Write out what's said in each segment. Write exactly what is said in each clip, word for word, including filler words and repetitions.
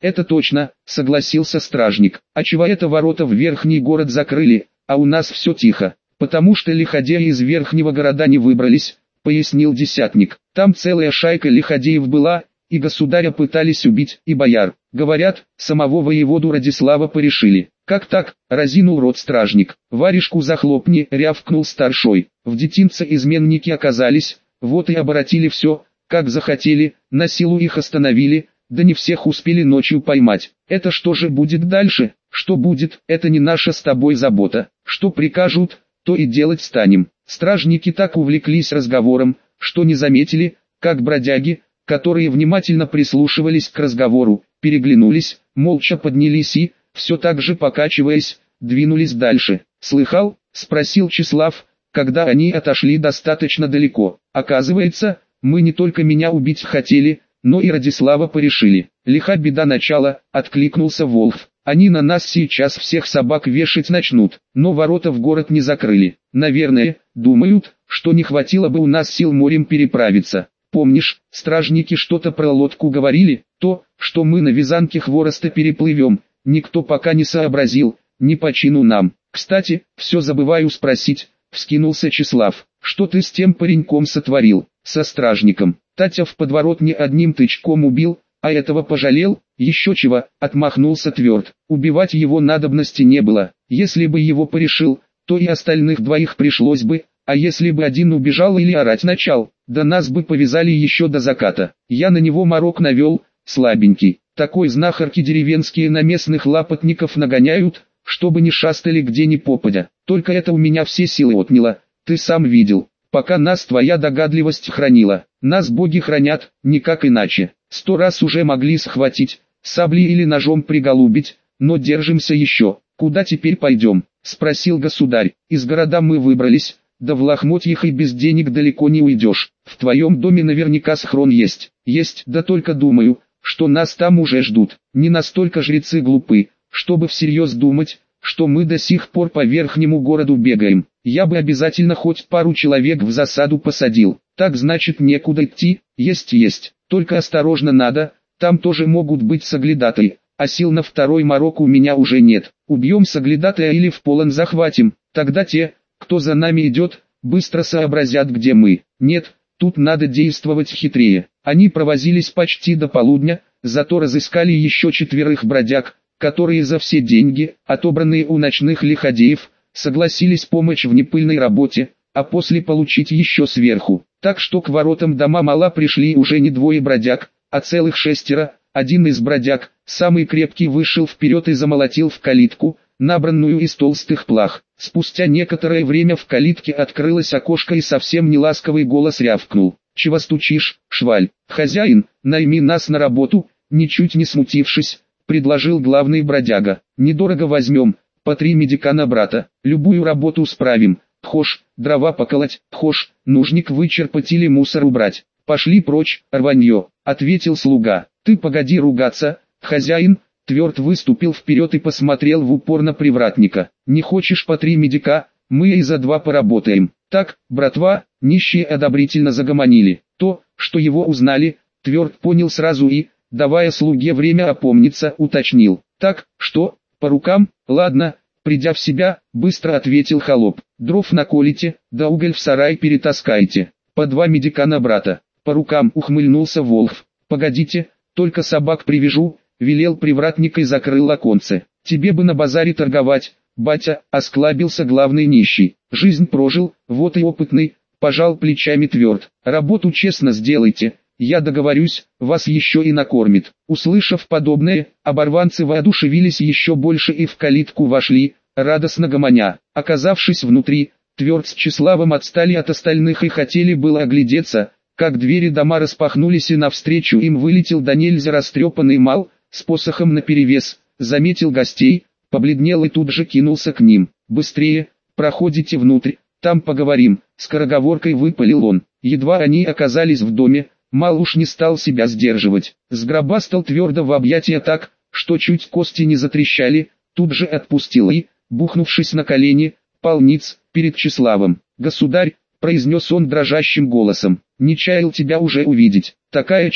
Это точно, согласился стражник. А чего это ворота в верхний город закрыли, а у нас все тихо? Потому что лиходеи из верхнего города не выбрались, пояснил десятник. Там целая шайка лиходеев была, и государя пытались убить, и бояр. Говорят, самого воеводу Радислава порешили. Как так? Разинул рот стражник. Варежку захлопни, рявкнул старшой. В детинце изменники оказались, вот и оборотили все, как захотели, на силу их остановили, да не всех успели ночью поймать. Это что же будет дальше? Что будет, это не наша с тобой забота. Что прикажут, то и делать станем. Стражники так увлеклись разговором, что не заметили, как бродяги, которые внимательно прислушивались к разговору, переглянулись, молча поднялись и, все так же покачиваясь, двинулись дальше. «Слыхал?» — спросил Числав, когда они отошли достаточно далеко. «Оказывается, мы не только меня убить хотели, но и Радислава порешили. Лиха беда начала», — откликнулся Волхв. «Они на нас сейчас всех собак вешать начнут, но ворота в город не закрыли. Наверное, думают, что не хватило бы у нас сил морем переправиться. Помнишь, стражники что-то про лодку говорили? То, что мы на вязанке хвороста переплывем, никто пока не сообразил, не по чину нам. Кстати, все забываю спросить», — вскинулся Числав. «Что ты с тем пареньком сотворил, со стражником? Татя в подворотне одним тычком убил, а этого пожалел? Еще чего?» — отмахнулся Тверд. «Убивать его надобности не было. Если бы его порешил, то и остальных двоих пришлось бы, а если бы один убежал или орать начал, да нас бы повязали еще до заката. Я на него морок навел, слабенький. Такой знахарки деревенские на местных лапотников нагоняют, чтобы не шастали где ни попадя. Только это у меня все силы отняло, ты сам видел. Пока нас твоя догадливость хранила. Нас боги хранят, никак иначе. Сто раз уже могли схватить, саблей или ножом приголубить, но держимся еще. Куда теперь пойдем?» — спросил государь. «Из города мы выбрались, да в лохмотьях и без денег далеко не уйдешь. В твоем доме наверняка схрон есть». «Есть, да только думаю, что нас там уже ждут. Не настолько жрецы глупы, чтобы всерьез думать, что мы до сих пор по верхнему городу бегаем. Я бы обязательно хоть пару человек в засаду посадил. Так значит некуда идти?» «Есть есть, только осторожно надо, там тоже могут быть соглядатаи, а сил на второй морок у меня уже нет. Убьем соглядатая или в полон захватим, тогда те, кто за нами идет, быстро сообразят, где мы. Нет, тут надо действовать хитрее». Они провозились почти до полудня, зато разыскали еще четверых бродяг, которые за все деньги, отобранные у ночных лиходеев, согласились помочь в непыльной работе, а после получить еще сверху. Так что к воротам дома Мала пришли уже не двое бродяг, а целых шестеро. Один из бродяг, самый крепкий, вышел вперед и замолотил в калитку, набранную из толстых плах. Спустя некоторое время в калитке открылось окошко и совсем неласковый голос рявкнул: «Чего стучишь, шваль? Хозяин, найми нас на работу», ничуть не смутившись, предложил главный бродяга. «Недорого возьмем, по три медика на брата, любую работу справим. Хошь, дрова поколоть, хошь, нужник вычерпать или мусор убрать. Пошли прочь, рванье», — ответил слуга. «Ты погоди ругаться, хозяин». Тверд выступил вперед и посмотрел в упор на привратника. «Не хочешь по три медика, мы и за два поработаем». «Так, братва», — нищие одобрительно загомонили. То, что его узнали, Тверд понял сразу и, давая слуге время опомниться, уточнил: «Так, что, по рукам?» «Ладно», — придя в себя, быстро ответил холоп. «Дров наколите, да уголь в сарай перетаскайте. По два медика на брата». «По рукам», — ухмыльнулся Волхв. «Погодите, только собак привяжу», — велел привратник и закрыл оконце. «Тебе бы на базаре торговать, батя», — осклабился главный нищий. «Жизнь прожил, вот и опытный», — пожал плечами Тверд. «Работу честно сделайте, я договорюсь, вас еще и накормит». Услышав подобное, оборванцы воодушевились еще больше и в калитку вошли, радостно гомоня. Оказавшись внутри, Тверд с Числавом отстали от остальных и хотели было оглядеться, как двери дома распахнулись и навстречу им вылетел до нельзя растрепанный Мал, с посохом наперевес, заметил гостей, побледнел и тут же кинулся к ним. «Быстрее, проходите внутрь, там поговорим», — скороговоркой выпалил он. Едва они оказались в доме, Мал уж не стал себя сдерживать. Сгробастал Твердо в объятия так, что чуть кости не затрещали, тут же отпустил и, бухнувшись на колени, пал ниц перед Числавом. «Государь», — произнес он дрожащим голосом, — «не чаял тебя уже увидеть. Такая честь».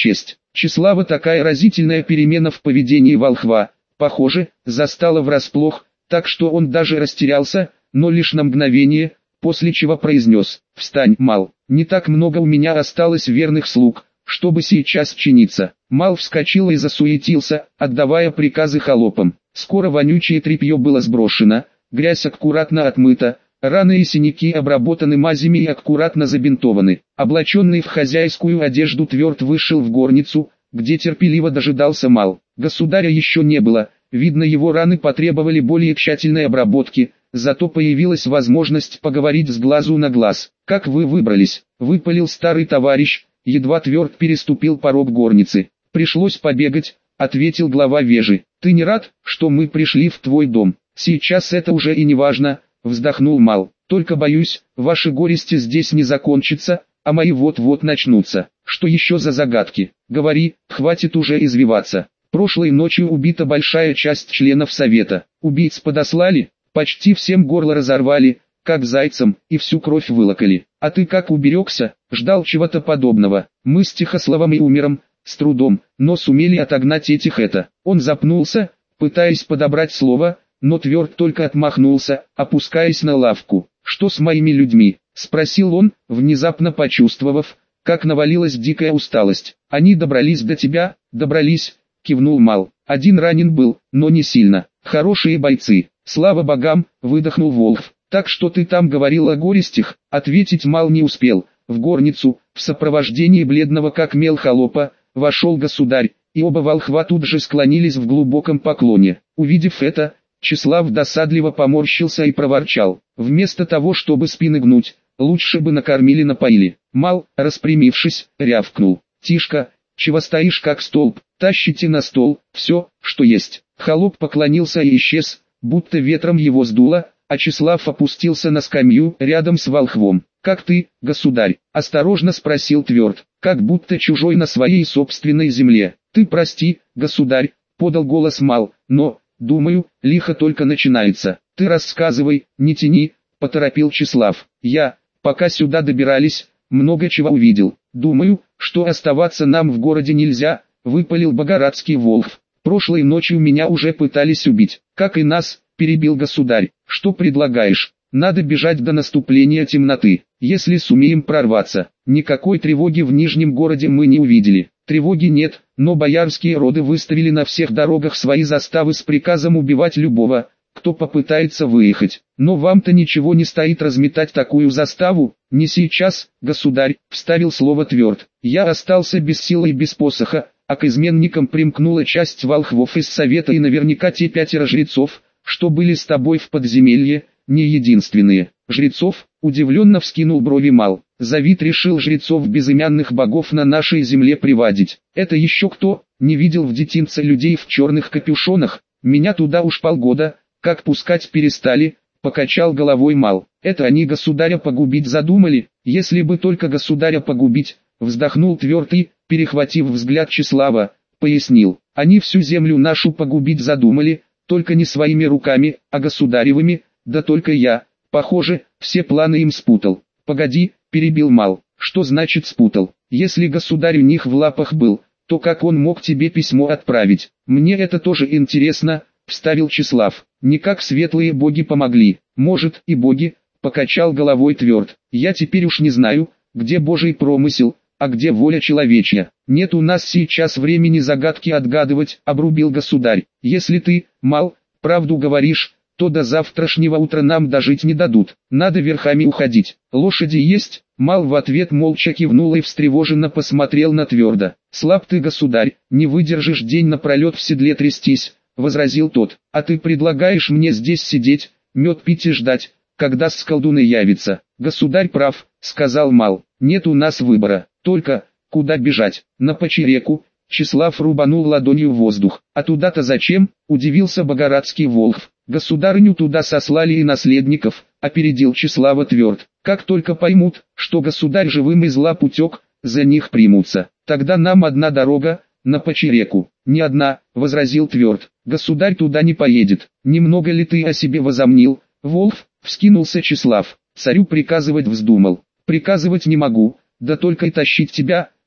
Числава такая разительная перемена в поведении волхва, похоже, застала врасплох, так что он даже растерялся, но лишь на мгновение, после чего произнес: «Встань, Мал, не так много у меня осталось верных слуг, чтобы сейчас чиниться». Мал вскочил и засуетился, отдавая приказы холопам. Скоро вонючее тряпье было сброшено, грязь аккуратно отмыта, раны и синяки обработаны мазями и аккуратно забинтованы. Облаченный в хозяйскую одежду Тверд вышел в горницу, где терпеливо дожидался Мал. Государя еще не было, видно, его раны потребовали более тщательной обработки, зато появилась возможность поговорить с глазу на глаз. «Как вы выбрались?» — выпалил старый товарищ, едва Тверд переступил порог горницы. «Пришлось побегать», — ответил глава вежи. «Ты не рад, что мы пришли в твой дом?» «Сейчас это уже и не важно», — вздохнул Мал. «Только боюсь, ваши горести здесь не закончатся, а мои вот-вот начнутся. Что еще за загадки? Говори, хватит уже извиваться. Прошлой ночью убита большая часть членов совета. Убийц подослали, почти всем горло разорвали, как зайцам, и всю кровь вылокали. А ты как уберегся? Ждал чего-то подобного. Мы с Тихославом и Умером, с трудом, но сумели отогнать этих это». Он запнулся, пытаясь подобрать слово, но Тверд только отмахнулся, опускаясь на лавку. «Что с моими людьми?» — спросил он, внезапно почувствовав, как навалилась дикая усталость. «Они добрались до тебя?» «Добрались», — кивнул Мал. «Один ранен был, но не сильно. Хорошие бойцы. Слава богам», — выдохнул Волхв. «Так что ты там говорил о горестях?» Ответить Мал не успел. В горницу, в сопровождении бледного как мел холопа, вошел государь, и оба волхва тут же склонились в глубоком поклоне. Увидев это, Числав досадливо поморщился и проворчал: «Вместо того, чтобы спины гнуть, лучше бы накормили-напоили». Мал, распрямившись, рявкнул: «Тишка, чего стоишь как столб, тащите на стол все, что есть». Холоп поклонился и исчез, будто ветром его сдуло, а Числав опустился на скамью рядом с волхвом. «Как ты, государь?» — осторожно спросил Тверд, как будто чужой на своей собственной земле. «Ты прости, государь», — подал голос Мал, «но, думаю, лихо только начинается. Ты рассказывай, не тяни», — поторопил Числав. «Я, пока сюда добирались, много чего увидел. Думаю, что оставаться нам в городе нельзя», — выпалил богорадский Волхв. «Прошлой ночью меня уже пытались убить». «Как и нас», — перебил государь. «Что предлагаешь?» «Надо бежать до наступления темноты, если сумеем прорваться». Никакой тревоги в Нижнем городе мы не увидели. Тревоги нет, но боярские роды выставили на всех дорогах свои заставы с приказом убивать любого, кто попытается выехать. Но вам-то ничего не стоит разметать такую заставу. «Не сейчас, государь», — вставил слово Тверд. «Я остался без силы и без посоха, а к изменникам примкнула часть волхвов из совета и наверняка те пятеро жрецов, что были с тобой в подземелье, не единственные». «Жрецов?» — удивленно вскинул брови Мал. «Завид решил жрецов безымянных богов на нашей земле приводить. Это еще кто? Не видел в детинце людей в черных капюшонах? Меня туда уж полгода, как пускать перестали», — покачал головой Мал. «Это они государя погубить задумали?» «Если бы только государя погубить», — вздохнул Тверд и, перехватив взгляд Числава, пояснил: «Они всю землю нашу погубить задумали, только не своими руками, а государевыми, да только я, похоже, все планы им спутал». «Погоди», — перебил Мал, — «что значит спутал? Если государь у них в лапах был, то как он мог тебе письмо отправить?» «Мне это тоже интересно», — вставил Числав. «Никак светлые боги помогли». «Может, и боги», — покачал головой Тверд. «Я теперь уж не знаю, где божий промысел, а где воля человечья. Нет у нас сейчас времени загадки отгадывать», — обрубил государь. «Если ты, Мал, правду говоришь, то до завтрашнего утра нам дожить не дадут. Надо верхами уходить. Лошади есть?» Мал в ответ молча кивнул и встревоженно посмотрел на Тверда. «Слаб ты, государь, не выдержишь день напролет в седле трястись», — возразил тот. «А ты предлагаешь мне здесь сидеть, мед пить и ждать, когда с колдуны явится?» «Государь прав», — сказал Мал. «Нет у нас выбора. Только, куда бежать? На Почереку?» Числав рубанул ладонью в воздух. «А туда-то зачем?» — удивился богорадский Волхв. «Государыню туда сослали и наследников», — опередил Числава Тверд. «Как только поймут, что государь живым из лап утек, за них примутся. Тогда нам одна дорога, на Почереку». «Не одна», — возразил Тверд. «Государь туда не поедет. Немного ли ты о себе возомнил?» «Волхв», — вскинулся Числав. «Царю приказывать вздумал». «Приказывать не могу, да только и тащить тебя,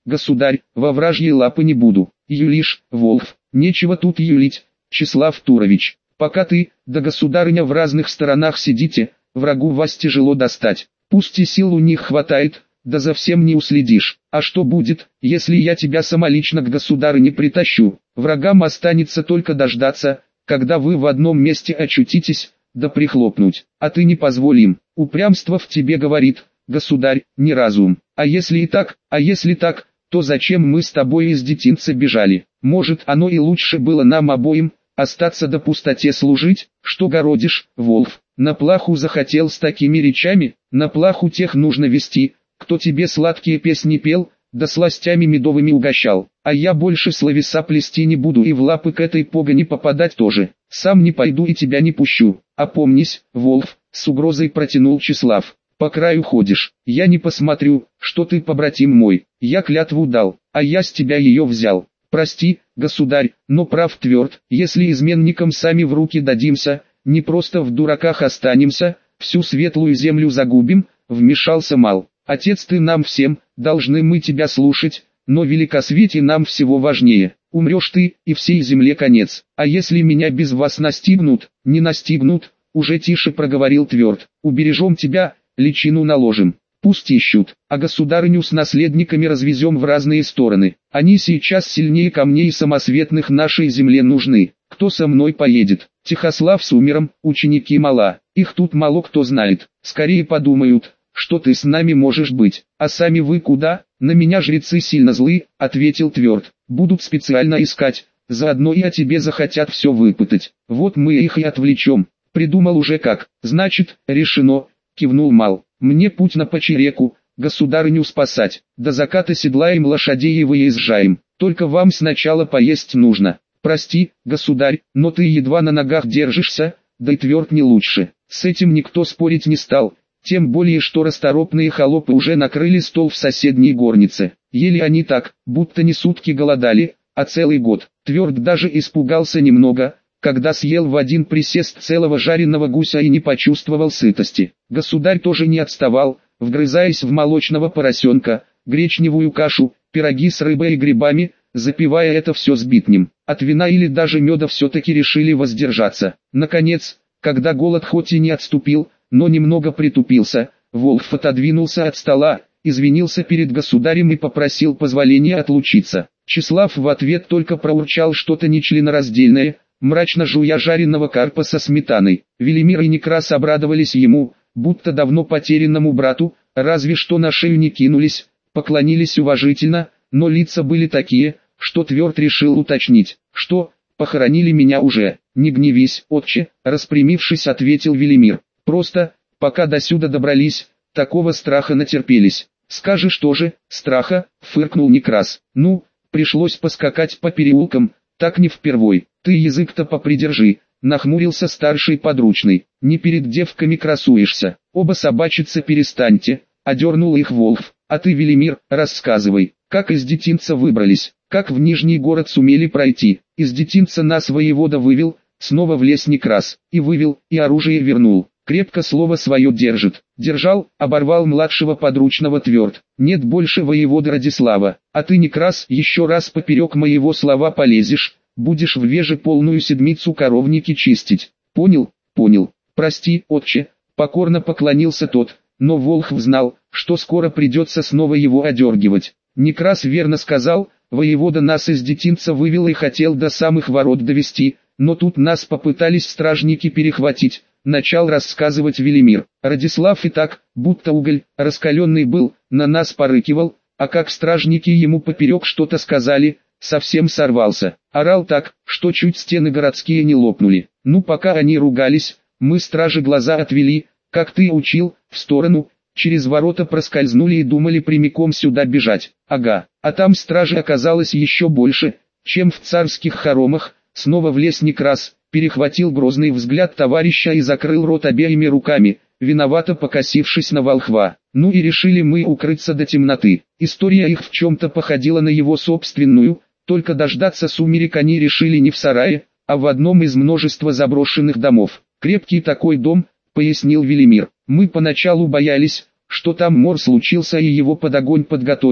государь, во вражьи лапы не буду. Юлишь, Волхв, нечего тут юлить, Числав Турович. Пока ты, да государыня в разных сторонах сидите, врагу вас тяжело достать. Пусть и сил у них хватает, да за всем не уследишь. А что будет, если я тебя самолично к государыне притащу? Врагам останется только дождаться, когда вы в одном месте очутитесь, да прихлопнуть. А ты не позволь им. Упрямство в тебе говорит, государь, не разум. А если и так, а если так, то зачем мы с тобой из детинца бежали? Может, оно и лучше было нам обоим, остаться до пустоте служить? Что городишь, Волхв? На плаху захотел с такими речами? На плаху тех нужно вести, кто тебе сладкие песни пел, да сластями медовыми угощал. А я больше словеса плести не буду и в лапы к этой погоне попадать тоже. Сам не пойду и тебя не пущу. Опомнись, Волхв, с угрозой протянул Числав. По краю ходишь, я не посмотрю, что ты побратим мой. Я клятву дал, а я с тебя ее взял. Прости, государь, но прав тверд, если изменникам сами в руки дадимся, не просто в дураках останемся, всю светлую землю загубим, вмешался Мал. Отец, ты нам всем, должны мы тебя слушать, но великосветие нам всего важнее. Умрешь ты, и всей земле конец. А если меня без вас настигнут, не настигнут, уже тише проговорил тверд. Убережем тебя, личину наложим. Пусть ищут, а государыню с наследниками развезем в разные стороны. Они сейчас сильнее камней самосветных нашей земле нужны. Кто со мной поедет? Тихослав с Умером, ученики Мала. Их тут мало кто знает. Скорее подумают, что ты с нами можешь быть. А сами вы куда? На меня жрецы сильно злы, ответил тверд. Будут специально искать, заодно и о тебе захотят все выпытать. Вот мы их и отвлечем. Придумал уже как. Значит, решено, кивнул Мал. Мне путь на Почереку, государыню спасать. До заката седлаем лошадей и выезжаем. Только вам сначала поесть нужно. Прости, государь, но ты едва на ногах держишься, да и тверд не лучше. С этим никто спорить не стал. Тем более, что расторопные холопы уже накрыли стол в соседней горнице. Ели они так, будто не сутки голодали, а целый год. Тверд даже испугался немного, когда съел в один присест целого жареного гуся и не почувствовал сытости. Государь тоже не отставал, вгрызаясь в молочного поросенка, гречневую кашу, пироги с рыбой и грибами, запивая это все сбитнем. От вина или даже меда все-таки решили воздержаться. Наконец, когда голод хоть и не отступил, но немного притупился, Волхв отодвинулся от стола, извинился перед государем и попросил позволения отлучиться. Числав в ответ только проурчал что-то нечленораздельное, мрачно жуя жареного карпа со сметаной. Велимир и Некрас обрадовались ему, будто давно потерянному брату, разве что на шею не кинулись, поклонились уважительно, но лица были такие, что тверд решил уточнить, что, похоронили меня уже. Не гневись, отче, распрямившись, ответил Велимир. Просто, пока досюда добрались, такого страха натерпелись. Скажешь тоже, страха, фыркнул Некрас. Ну, пришлось поскакать по переулкам, так не впервой. Ты язык-то попридержи, нахмурился старший подручный. Не перед девками красуешься. Оба собачиться перестаньте, одернул их Волхв. А ты, Велимир, рассказывай, как из детинца выбрались, как в Нижний город сумели пройти. Из детинца нас воевода вывел, снова влез Некрас, и вывел, и оружие вернул. Крепко слово свое держит. Держал, оборвал младшего подручного тверд. Нет больше воевода Радислава. А ты, Некрас, еще раз поперек моего слова полезешь, будешь в веже полную седмицу коровники чистить. Понял? Понял. Прости, отче, покорно поклонился тот, но Волхв знал, что скоро придется снова его одергивать. Некрас верно сказал, воевода нас из детинца вывел и хотел до самых ворот довести, но тут нас попытались стражники перехватить. Начал рассказывать Велимир. Радислав и так, будто уголь, раскаленный был, на нас порыкивал, а как стражники ему поперек что-то сказали, совсем сорвался. Орал так, что чуть стены городские не лопнули. Ну пока они ругались, мы стражи глаза отвели, как ты учил, в сторону, через ворота проскользнули и думали прямиком сюда бежать. Ага, а там стражи оказалось еще больше, чем в царских хоромах. Снова влез Некрас, перехватил грозный взгляд товарища и закрыл рот обеими руками, виновато покосившись на Волхва. Ну и решили мы укрыться до темноты. История их в чем-то походила на его собственную, только дождаться сумерек они решили не в сарае, а в одном из множества заброшенных домов. Крепкий такой дом, пояснил Велимир. Мы поначалу боялись, что там мор случился и его под огонь подготовили,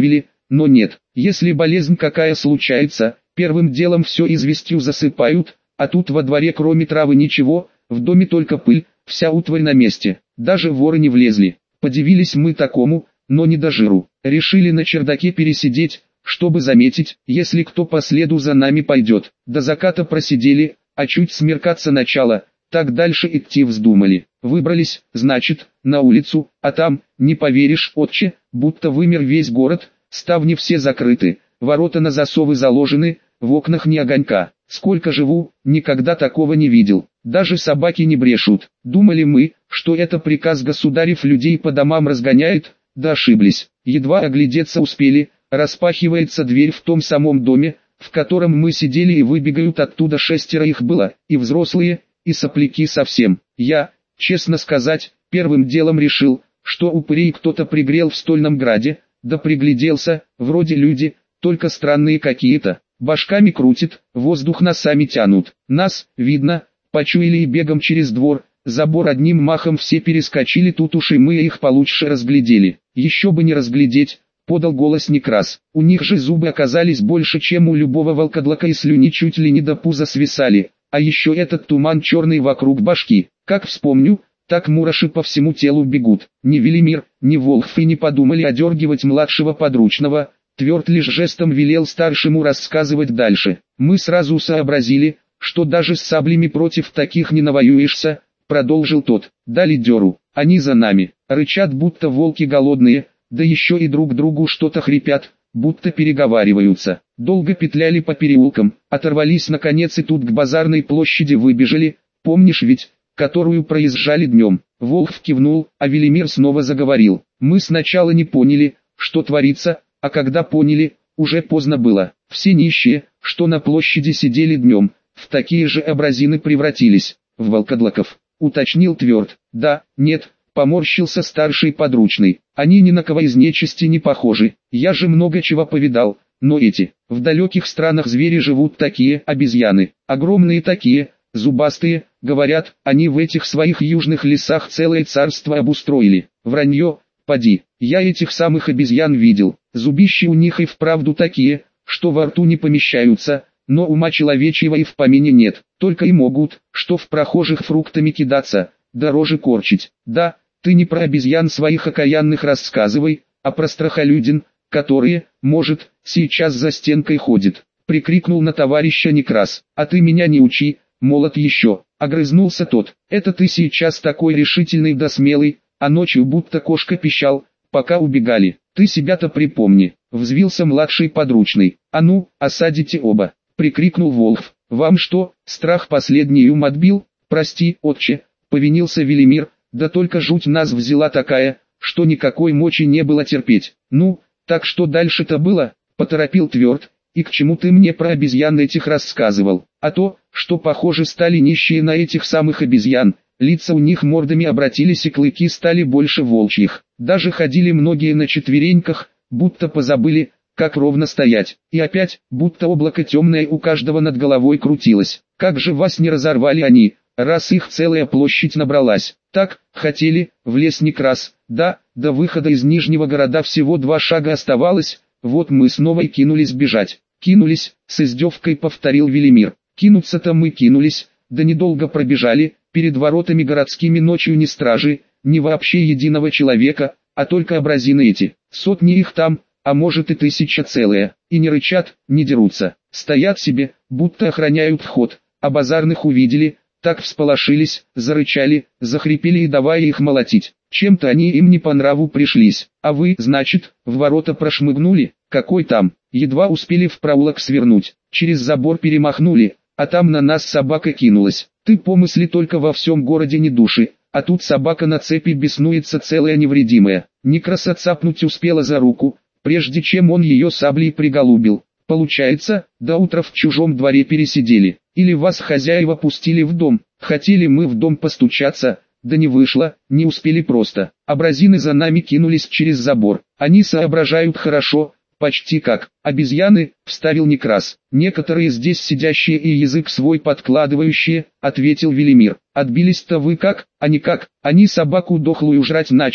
но нет. Если болезнь какая случается, первым делом все известью засыпают, а тут во дворе кроме травы ничего, в доме только пыль, вся утварь на месте, даже воры не влезли. Подивились мы такому, но не до жиру. Решили на чердаке пересидеть, чтобы заметить, если кто по следу за нами пойдет. До заката просидели, а чуть смеркаться начало, так дальше идти вздумали. Выбрались, значит, на улицу, а там, не поверишь, отче, будто вымер весь город, ставни все закрыты, ворота на засовы заложены, в окнах ни огонька. Сколько живу, никогда такого не видел. Даже собаки не брешут. Думали мы, что это приказ государев людей по домам разгоняет, да ошиблись. Едва оглядеться успели, распахивается дверь в том самом доме, в котором мы сидели, и выбегают оттуда шестеро их было, и взрослые, и сопляки совсем. Я, честно сказать, первым делом решил, что упырей кто-то пригрел в Стольном Граде, да пригляделся, вроде люди, только странные какие-то, башками крутит, воздух носами тянут. Нас, видно, почуяли и бегом через двор, забор одним махом все перескочили, тут уж и мы их получше разглядели. Еще бы не разглядеть, подал голос Некрас. У них же зубы оказались больше, чем у любого волкодлака, и слюни чуть ли не до пуза свисали, а еще этот туман черный вокруг башки. Как вспомню, так мураши по всему телу бегут. Ни Велимир, ни Волхв и не подумали одергивать младшего подручного, тверд лишь жестом велел старшему рассказывать дальше. Мы сразу сообразили, что даже с саблями против таких не навоюешься, продолжил тот. Дали дёру, они за нами, рычат будто волки голодные, да еще и друг другу что-то хрипят, будто переговариваются. Долго петляли по переулкам, оторвались наконец и тут к базарной площади выбежали, помнишь ведь, которую проезжали днем. Волхв кивнул, а Велимир снова заговорил. Мы сначала не поняли, что творится, а когда поняли, уже поздно было. Все нищие, что на площади сидели днем, в такие же образины превратились, в волкодлаков, уточнил Тверд. Да, нет, поморщился старший подручный. Они ни на кого из нечисти не похожи, я же много чего повидал, но эти, в далеких странах звери живут такие, обезьяны, огромные такие, зубастые, говорят, они в этих своих южных лесах целое царство обустроили. Вранье, поди, я этих самых обезьян видел, зубищи у них и вправду такие, что во рту не помещаются, но ума человечьего и в помине нет, только и могут, что в прохожих фруктами кидаться, дороже корчить. Да, ты не про обезьян своих окаянных рассказывай, а про страхолюдин, которые, может, сейчас за стенкой ходит, прикрикнул на товарища Некрас. А ты меня не учи, молод еще, огрызнулся тот. Это ты сейчас такой решительный да смелый, а ночью будто кошка пищал, пока убегали. Ты себя-то припомни, взвился младший подручный. А ну, осадите оба, прикрикнул Волхв. Вам что, страх последний ум отбил? Прости, отче, повинился Велимир, да только жуть нас взяла такая, что никакой мочи не было терпеть. Ну, так что дальше-то было, поторопил Тверд, и к чему ты мне про обезьян этих рассказывал? А то, что похоже стали нищие на этих самых обезьян, лица у них мордами обратились и клыки стали больше волчьих. Даже ходили многие на четвереньках, будто позабыли, как ровно стоять. И опять, будто облако темное у каждого над головой крутилось. Как же вас не разорвали они, раз их целая площадь набралась. Так, хотели, в лес Некрас, да, до выхода из Нижнего города всего два шага оставалось, вот мы снова и кинулись бежать. Кинулись, с издевкой повторил Велимир. Кинуться-то мы кинулись, да недолго пробежали, перед воротами городскими ночью ни стражи, ни вообще единого человека, а только образины эти, сотни их там, а может и тысяча целая, и не рычат, не дерутся, стоят себе, будто охраняют вход, а базарных увидели, так всполошились, зарычали, захрипели и давая их молотить. Чем-то они им не по нраву пришлись. А вы, значит, в ворота прошмыгнули? Какой там? Едва успели в проулок свернуть, через забор перемахнули, а там на нас собака кинулась. Ты помысли, только во всем городе не души, а тут собака на цепи беснуется целая невредимая. Некраса цапнуть успела за руку, прежде чем он ее саблей приголубил. Получается, до утра в чужом дворе пересидели. Или вас хозяева пустили в дом, хотели мы в дом постучаться, да не вышло, не успели просто. Абразины за нами кинулись через забор. Они соображают хорошо, почти как обезьяны, вставил Некрас. Некоторые здесь сидящие и язык свой подкладывающие, ответил Велимир. Отбились-то вы как, а не как, они собаку дохлую жрать начали,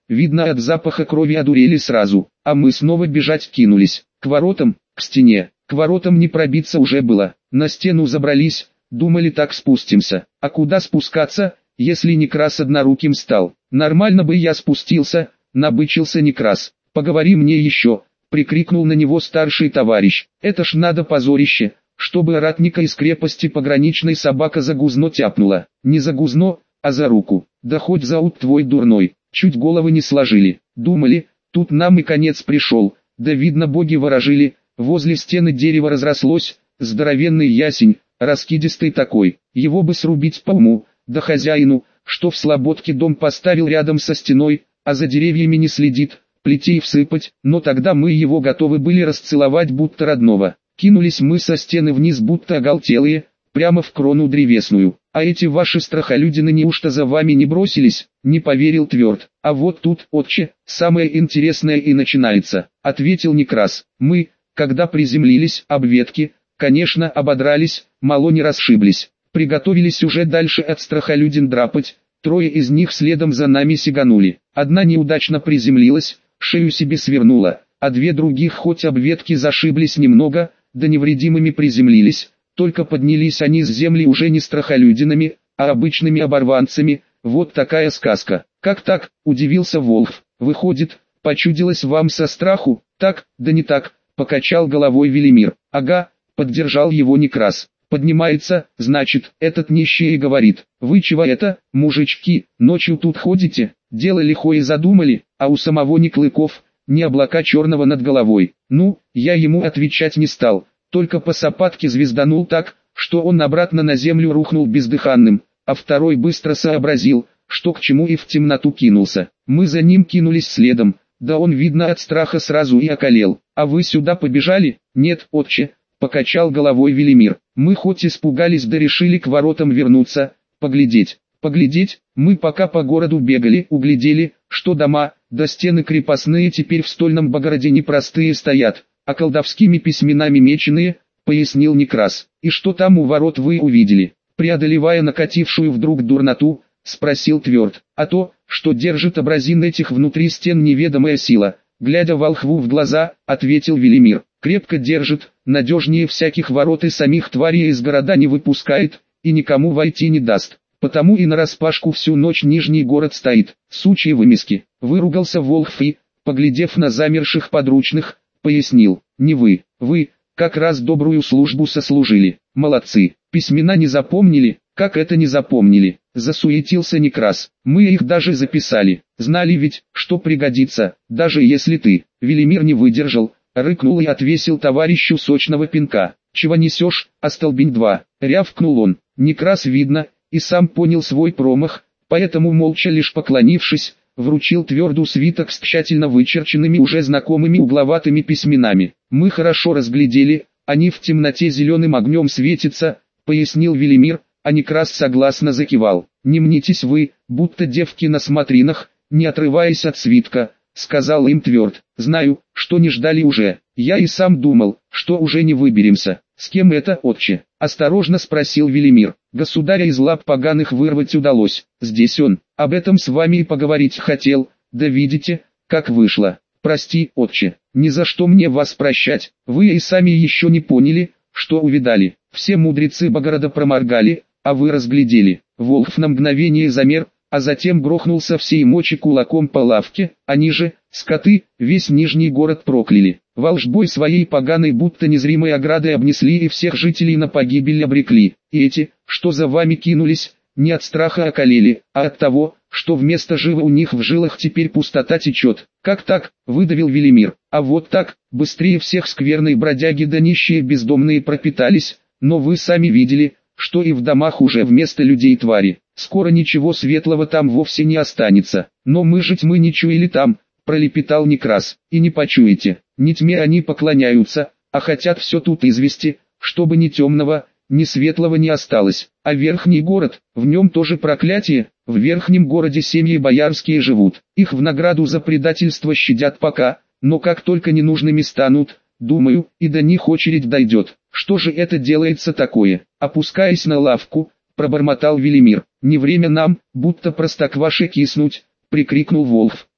видно от запаха крови одурели сразу, а мы снова бежать кинулись, к воротам, к стене, к воротам не пробиться уже было, на стену забрались, думали так спустимся, а куда спускаться, если Некрас одноруким стал, нормально бы я спустился, набычился Некрас, поговори мне еще, прикрикнул на него старший товарищ, это ж надо позорище, чтобы ратника из крепости пограничной собака за гузно тяпнула, не за гузно, а за руку, да хоть за ут твой дурной, чуть головы не сложили, думали, тут нам и конец пришел, да видно боги ворожили, возле стены дерево разрослось, здоровенный ясень, раскидистый такой, его бы срубить по уму, да хозяину, что в слободке дом поставил рядом со стеной, а за деревьями не следит, плетей всыпать, но тогда мы его готовы были расцеловать будто родного. Кинулись мы со стены вниз будто оголтелые, прямо в крону древесную. А эти ваши страхолюдины неужто за вами не бросились? Не поверил Тверд. А вот тут, отче, самое интересное и начинается, ответил Некрас. Мы, когда приземлились, об ветки, конечно, ободрались, мало не расшиблись. Приготовились уже дальше от страхолюдин драпать, трое из них следом за нами сиганули. Одна неудачно приземлилась, шею себе свернула, а две других хоть об ветки зашиблись немного, да невредимыми приземлились, только поднялись они с земли уже не страхолюдинами, а обычными оборванцами. Вот такая сказка. Как так, удивился Волхв, выходит, почудилось вам со страху? Так, да не так, покачал головой Велимир. Ага, поддержал его Некрас. Поднимается, значит, этот нищий и говорит, вы чего это, мужички, ночью тут ходите, дело лихое задумали, а у самого ни клыков, ни облака черного над головой. Ну, я ему отвечать не стал, только по сапатке звезданул так, что он обратно на землю рухнул бездыханным, а второй быстро сообразил, что к чему и в темноту кинулся. Мы за ним кинулись следом, да он видно от страха сразу и околел. А вы сюда побежали? Нет, отче. Покачал головой Велимир. Мы хоть испугались, да решили к воротам вернуться, поглядеть. Поглядеть, мы пока по городу бегали, углядели, что дома, да стены крепостные теперь в стольном Богороде не простые стоят, а колдовскими письменами меченые, пояснил Некрас. И что там у ворот вы увидели? Преодолевая накатившую вдруг дурноту, спросил Тверд. А то, что держит образин этих внутри стен неведомая сила, глядя волхву в глаза, ответил Велимир. Крепко держит, надежнее всяких ворот и самих тварей из города не выпускает, и никому войти не даст. Потому и нараспашку всю ночь Нижний город стоит, сучьи вымески. Выругался Волхв и, поглядев на замерших подручных, пояснил. Не вы, вы, как раз добрую службу сослужили. Молодцы, письмена не запомнили, как это не запомнили. Засуетился Некрас. Мы их даже записали, знали ведь, что пригодится, даже если ты. Велимир не выдержал, рыкнул и отвесил товарищу сочного пинка. «Чего несешь, остолбень два?» — рявкнул он. Некрас, видно, и сам понял свой промах, поэтому молча лишь поклонившись, вручил Тверду свиток с тщательно вычерченными уже знакомыми угловатыми письменами. «Мы хорошо разглядели, они в темноте зеленым огнем светятся», — пояснил Велимир, а Некрас согласно закивал. «Не мнитесь вы, будто девки на смотринах, не отрываясь от свитка», — сказал им Тверд. «Знаю, что не ждали уже, я и сам думал, что уже не выберемся». «С кем это, отче?» — осторожно спросил Велимир. «Государя из лап поганых вырвать удалось, здесь он, об этом с вами и поговорить хотел, да видите, как вышло. Прости, отче, ни за что мне вас прощать, вы и сами еще не поняли, что увидали. Все мудрецы Богорода проморгали, а вы разглядели». Волхв на мгновение замер, а затем грохнулся всей мочи кулаком по лавке. Они же, скоты, весь Нижний город прокляли. Волжбой своей поганой будто незримой оградой обнесли и всех жителей на погибель обрекли. И эти, что за вами кинулись, не от страха околели, а от того, что вместо живы у них в жилах теперь пустота течет. «Как так?» — выдавил Велимир. «А вот так, быстрее всех скверные бродяги да нищие бездомные пропитались, но вы сами видели, что и в домах уже вместо людей твари. Скоро ничего светлого там вовсе не останется. Но мы жить мы не чуяли там», — пролепетал Некрас. «И не почуете. Не тьме они поклоняются, а хотят все тут извести, чтобы ни темного, ни светлого не осталось. А верхний город, в нем тоже проклятие. В верхнем городе семьи боярские живут. Их в награду за предательство щадят пока, но как только ненужными станут, думаю, и до них очередь дойдет. Что же это делается такое?» Опускаясь на лавку, пробормотал Велимир. «Не время нам, будто простокваши киснуть», — прикрикнул Волхв.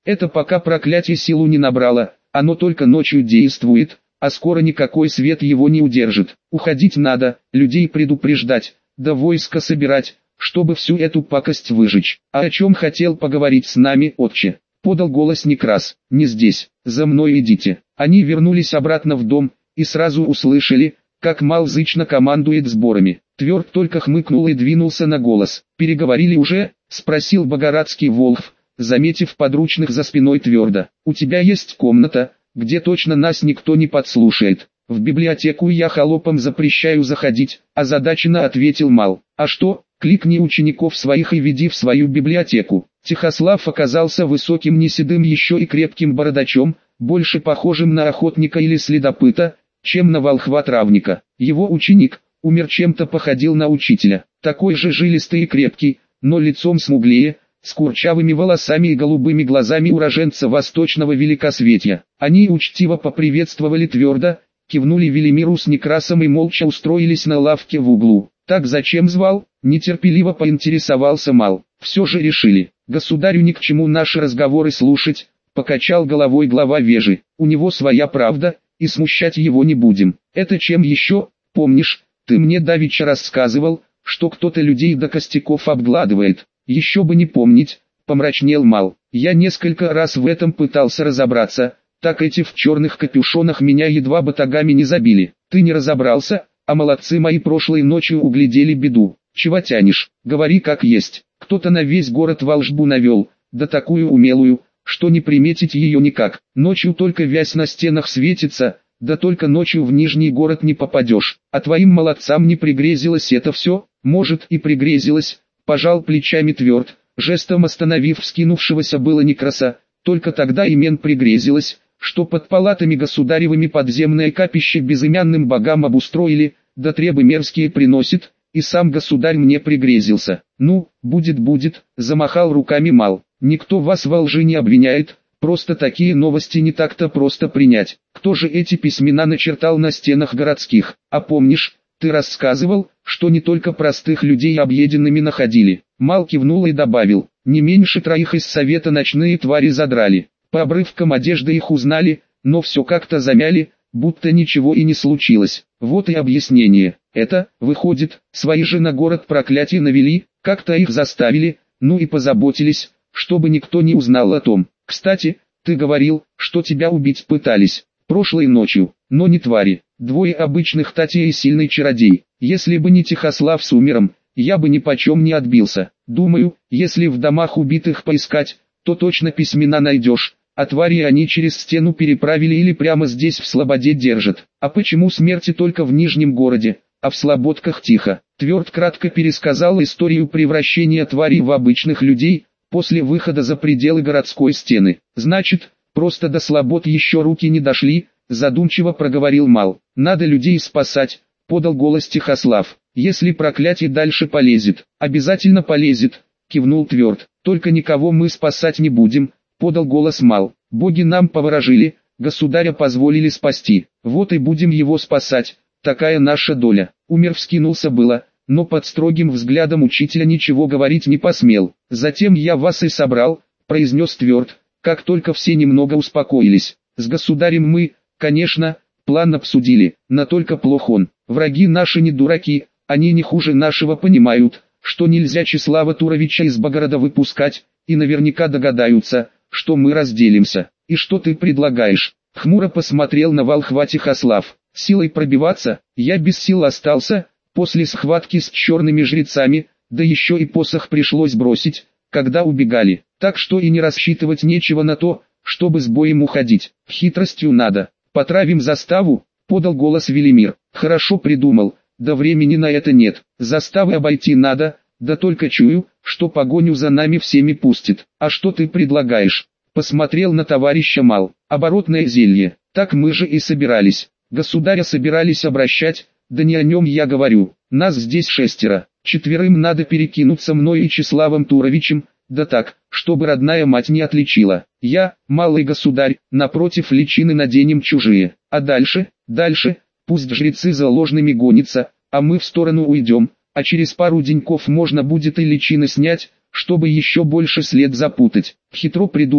Это пока проклятие силу не набрало, оно только ночью действует, а скоро никакой свет его не удержит. Уходить надо, людей предупреждать, да войско собирать, чтобы всю эту пакость выжечь. А о чем хотел поговорить с нами, отче? Подал голос Некрас. Не здесь, за мной идите. Они вернулись обратно в дом, и сразу услышали, как Мал зычно командует сборами. Тверд только хмыкнул и двинулся на голос. «Переговорили уже?» — спросил Богорадский Волхв, заметив подручных за спиной Тверда. «У тебя есть комната, где точно нас никто не подслушает. В библиотеку я холопам запрещаю заходить», — озадаченно ответил Мал. «А что, кликни учеников своих и веди в свою библиотеку». Тихослав оказался высоким, не седым, еще и крепким бородачом, больше похожим на охотника или следопыта, чем на волхва-травника. Его ученик, умер, чем-то походил на учителя, такой же жилистый и крепкий, но лицом смуглее, с курчавыми волосами и голубыми глазами уроженца восточного Великосветья. Они учтиво поприветствовали Тверда, кивнули Велимиру с Некрасом и молча устроились на лавке в углу. «Так зачем звал?» — нетерпеливо поинтересовался Мал. «Все же решили. Государю ни к чему наши разговоры слушать», — покачал головой глава вежи. «У него своя правда, и смущать его не будем. Это чем еще? Помнишь, ты мне давеча рассказывал, что кто-то людей до костяков обгладывает?» «Еще бы не помнить», — помрачнел Мал. «Я несколько раз в этом пытался разобраться, так эти в черных капюшонах меня едва батагами не забили. Ты не разобрался, а молодцы мои прошлой ночью углядели беду. Чего тянешь? Говори как есть. Кто-то на весь город волшбу навел, да такую умелую, что не приметить ее никак. Ночью только вязь на стенах светится, да только ночью в Нижний город не попадешь. А твоим молодцам не пригрезилось это все?» «Может, и пригрезилось», — пожал плечами Тверд, жестом остановив вскинувшегося было Некраса. «Только тогда имен пригрезилось, что под палатами государевыми подземное капище безымянным богам обустроили, да требы мерзкие приносит, и сам государь мне пригрезился». «Ну, будет-будет», — замахал руками Мал. «Никто вас во лжи не обвиняет, просто такие новости не так-то просто принять. Кто же эти письмена начертал на стенах городских? А помнишь, ты рассказывал, что не только простых людей объеденными находили?» Мал кивнул и добавил: «Не меньше троих из совета ночные твари задрали. По обрывкам одежды их узнали, но все как-то замяли, будто ничего и не случилось. Вот и объяснение. Это, выходит, свои же на город проклятие навели, как-то их заставили, ну и позаботились, чтобы никто не узнал о том. Кстати, ты говорил, что тебя убить пытались прошлой ночью, но не твари, двое обычных татей и сильный чародей. Если бы не Тихослав с Умером, я бы ни почем не отбился. Думаю, если в домах убитых поискать, то точно письмена найдешь, а твари они через стену переправили или прямо здесь в Слободе держат. А почему смерти только в Нижнем городе, а в Слободках тихо?» Тверд кратко пересказал историю превращения тварей в обычных людей, после выхода за пределы городской стены. «Значит, просто до Слобод еще руки не дошли», — задумчиво проговорил Мал. «Надо людей спасать», — подал голос Тихослав. «Если проклятие дальше полезет». «Обязательно полезет», — кивнул Тверд. «Только никого мы спасать не будем», — подал голос Мал. «Боги нам поворожили, государя позволили спасти. Вот и будем его спасать, такая наша доля». Умер вскинулся было, но под строгим взглядом учителя ничего говорить не посмел. «Затем я вас и собрал», — произнес Тверд, как только все немного успокоились. «С государем мы, конечно, план обсудили, но только плох он. Враги наши не дураки, они не хуже нашего понимают, что нельзя Числава Туровича из Богорода выпускать, и наверняка догадаются, что мы разделимся. И что ты предлагаешь?» Хмуро посмотрел на волхва Тихослав. «Силой пробиваться? Я без сил остался, после схватки с черными жрецами, да еще и посох пришлось бросить, когда убегали. Так что и не рассчитывать нечего на то, чтобы с боем уходить. Хитростью надо. Потравим заставу», — подал голос Велимир. «Хорошо придумал, да времени на это нет. Заставы обойти надо, да только чую, что погоню за нами всеми пустит». «А что ты предлагаешь?» — посмотрел на товарища Мал. «Оборотное зелье. Так мы же и собирались. Государя собирались обращать, да не о нем я говорю. Нас здесь шестеро. Четверым надо перекинуться мной и Числавом Туровичем, да так, чтобы родная мать не отличила. Я, малый государь, напротив личины наденем чужие. А дальше, дальше, пусть жрецы за ложными гонятся, а мы в сторону уйдем, а через пару деньков можно будет и личины снять, чтобы еще больше след запутать». «Хитро придумал»,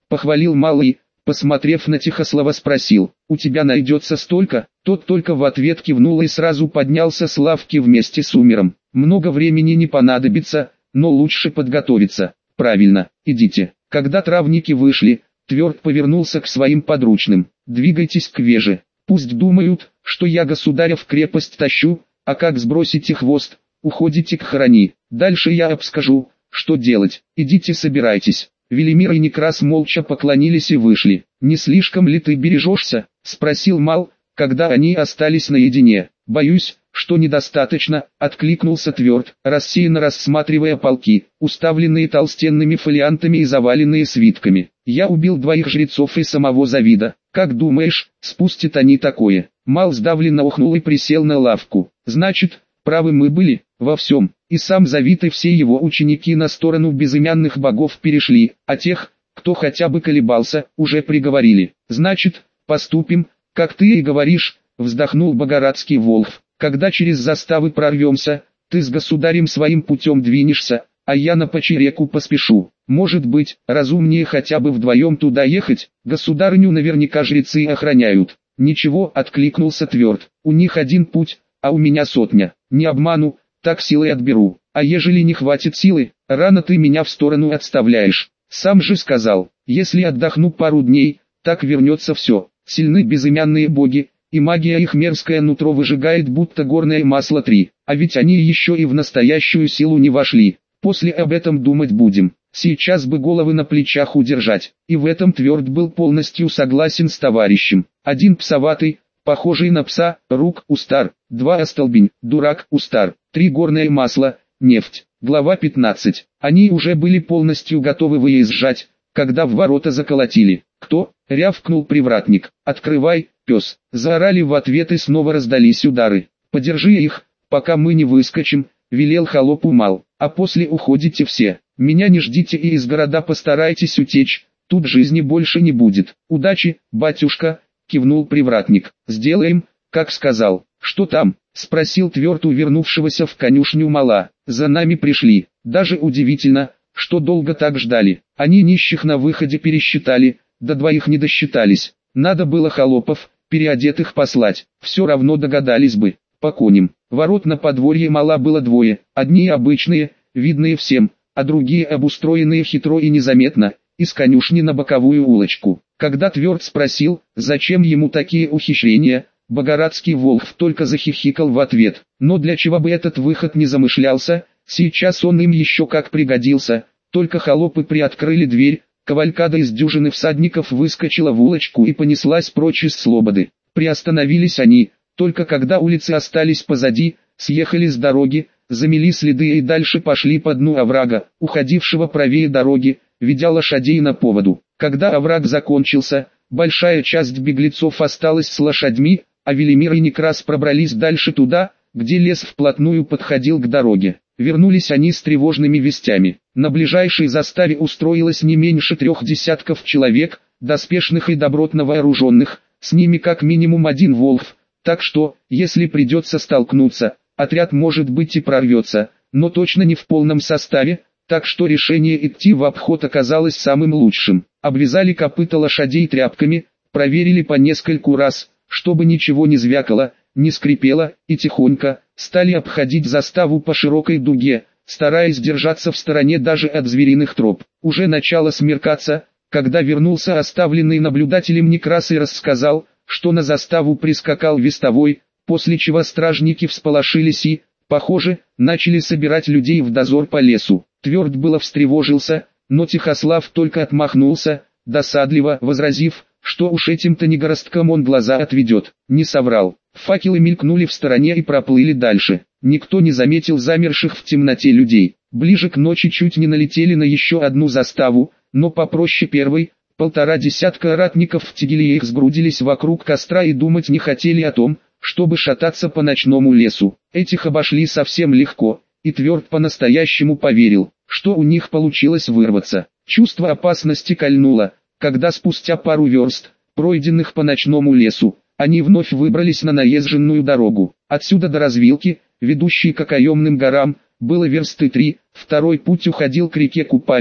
похвалил Малый, посмотрев на Тихослава, спросил: «У тебя найдется столько?» Тот только в ответ кивнул и сразу поднялся с лавки вместе с Умером. «Много времени не понадобится, но лучше подготовиться». «Правильно, идите». Когда травники вышли, Тверд повернулся к своим подручным: «Двигайтесь к веже. Пусть думают, что я государя в крепость тащу, а как сбросите хвост, уходите к Храни. Дальше я обскажу, что делать. Идите, собирайтесь». Велимир и Некрас молча поклонились и вышли. «Не слишком ли ты бережешься?» — спросил Мал, когда они остались наедине. «Боюсь, что недостаточно», — откликнулся Тверд, рассеянно рассматривая полки, уставленные толстенными фолиантами и заваленные свитками. «Я убил двоих жрецов и самого Завида. Как думаешь, спустят они такое?» Мал сдавленно охнул и присел на лавку. «Значит, правы мы были во всем, и сам Завид и все его ученики на сторону безымянных богов перешли, а тех, кто хотя бы колебался, уже приговорили. Значит, поступим, как ты и говоришь», — вздохнул богорадский Волхв. «Когда через заставы прорвемся, ты с государем своим путем двинешься, а я на Почереку поспешу. Может быть, разумнее хотя бы вдвоем туда ехать, государыню наверняка жрецы охраняют». «Ничего», — откликнулся Тверд, — «у них один путь, а у меня сотня. Не обману, так силой отберу. А ежели не хватит силы, рано ты меня в сторону отставляешь. Сам же сказал, если отдохну пару дней, так вернется все. Сильны безымянные боги, и магия их мерзкое нутро выжигает будто горное масло три. А ведь они еще и в настоящую силу не вошли. После об этом думать будем. Сейчас бы головы на плечах удержать». И в этом Тверд был полностью согласен с товарищем. Один псоватый, похожий на пса, рук устар, два остолбень, дурак устар, три горное масло, нефть. Глава пятнадцать. Они уже были полностью готовы выезжать, когда в ворота заколотили. «Кто?» — рявкнул привратник. «Открывай, пес!» Заорали в ответ и снова раздались удары. «Подержи их, пока мы не выскочим», — велел холопу Мал. «А после уходите все. Меня не ждите и из города постарайтесь утечь, тут жизни больше не будет». «Удачи, батюшка!» — кивнул привратник. «Сделаем, как сказал». «Что там?» — спросил Тверд у вернувшегося в конюшню Мала. «За нами пришли. Даже удивительно, что долго так ждали. Они нищих на выходе пересчитали, до двоих не досчитались. Надо было холопов, переодетых послать, все равно догадались бы. По коням». Ворот на подворье Мала было двое, одни обычные, видные всем, а другие обустроенные хитро и незаметно, из конюшни на боковую улочку. Когда Тверд спросил, зачем ему такие ухищрения, богорадский Волхв только захихикал в ответ. Но для чего бы этот выход не замышлялся, сейчас он им еще как пригодился. Только холопы приоткрыли дверь, кавалькада из дюжины всадников выскочила в улочку и понеслась прочь из слободы. Приостановились они, только когда улицы остались позади, съехали с дороги, замели следы и дальше пошли по дну оврага, уходившего правее дороги, ведя лошадей на поводу. Когда овраг закончился, большая часть беглецов осталась с лошадьми, а Велимир и Некрас пробрались дальше туда, где лес вплотную подходил к дороге. Вернулись они с тревожными вестями. На ближайшей заставе устроилось не меньше трех десятков человек, доспешных и добротно вооруженных, с ними как минимум один Волхв, так что, если придется столкнуться, отряд может быть и прорвется, но точно не в полном составе, так что решение идти в обход оказалось самым лучшим. Обвязали копыта лошадей тряпками, проверили по нескольку раз, чтобы ничего не звякало, не скрипело, и тихонько стали обходить заставу по широкой дуге, стараясь держаться в стороне даже от звериных троп. Уже начало смеркаться, когда вернулся оставленный наблюдателем Некрас и рассказал, что на заставу прискакал вестовой, после чего стражники всполошились и, похоже, начали собирать людей в дозор по лесу. Тверд было встревожился, но Тихослав только отмахнулся, досадливо возразив, что уж этим-то негоросткам он глаза отведет. Не соврал. Факелы мелькнули в стороне и проплыли дальше. Никто не заметил замерших в темноте людей. Ближе к ночи чуть не налетели на еще одну заставу, но попроще первой. Полтора десятка ратников в тегелиях сгрудились вокруг костра и думать не хотели о том, чтобы шататься по ночному лесу. Этих обошли совсем легко, и Тверд по-настоящему поверил, что у них получилось вырваться. Чувство опасности кольнуло, когда спустя пару верст, пройденных по ночному лесу, они вновь выбрались на наезженную дорогу. Отсюда до развилки, ведущей к окаемным горам, было версты три, второй путь уходил к реке Купаве,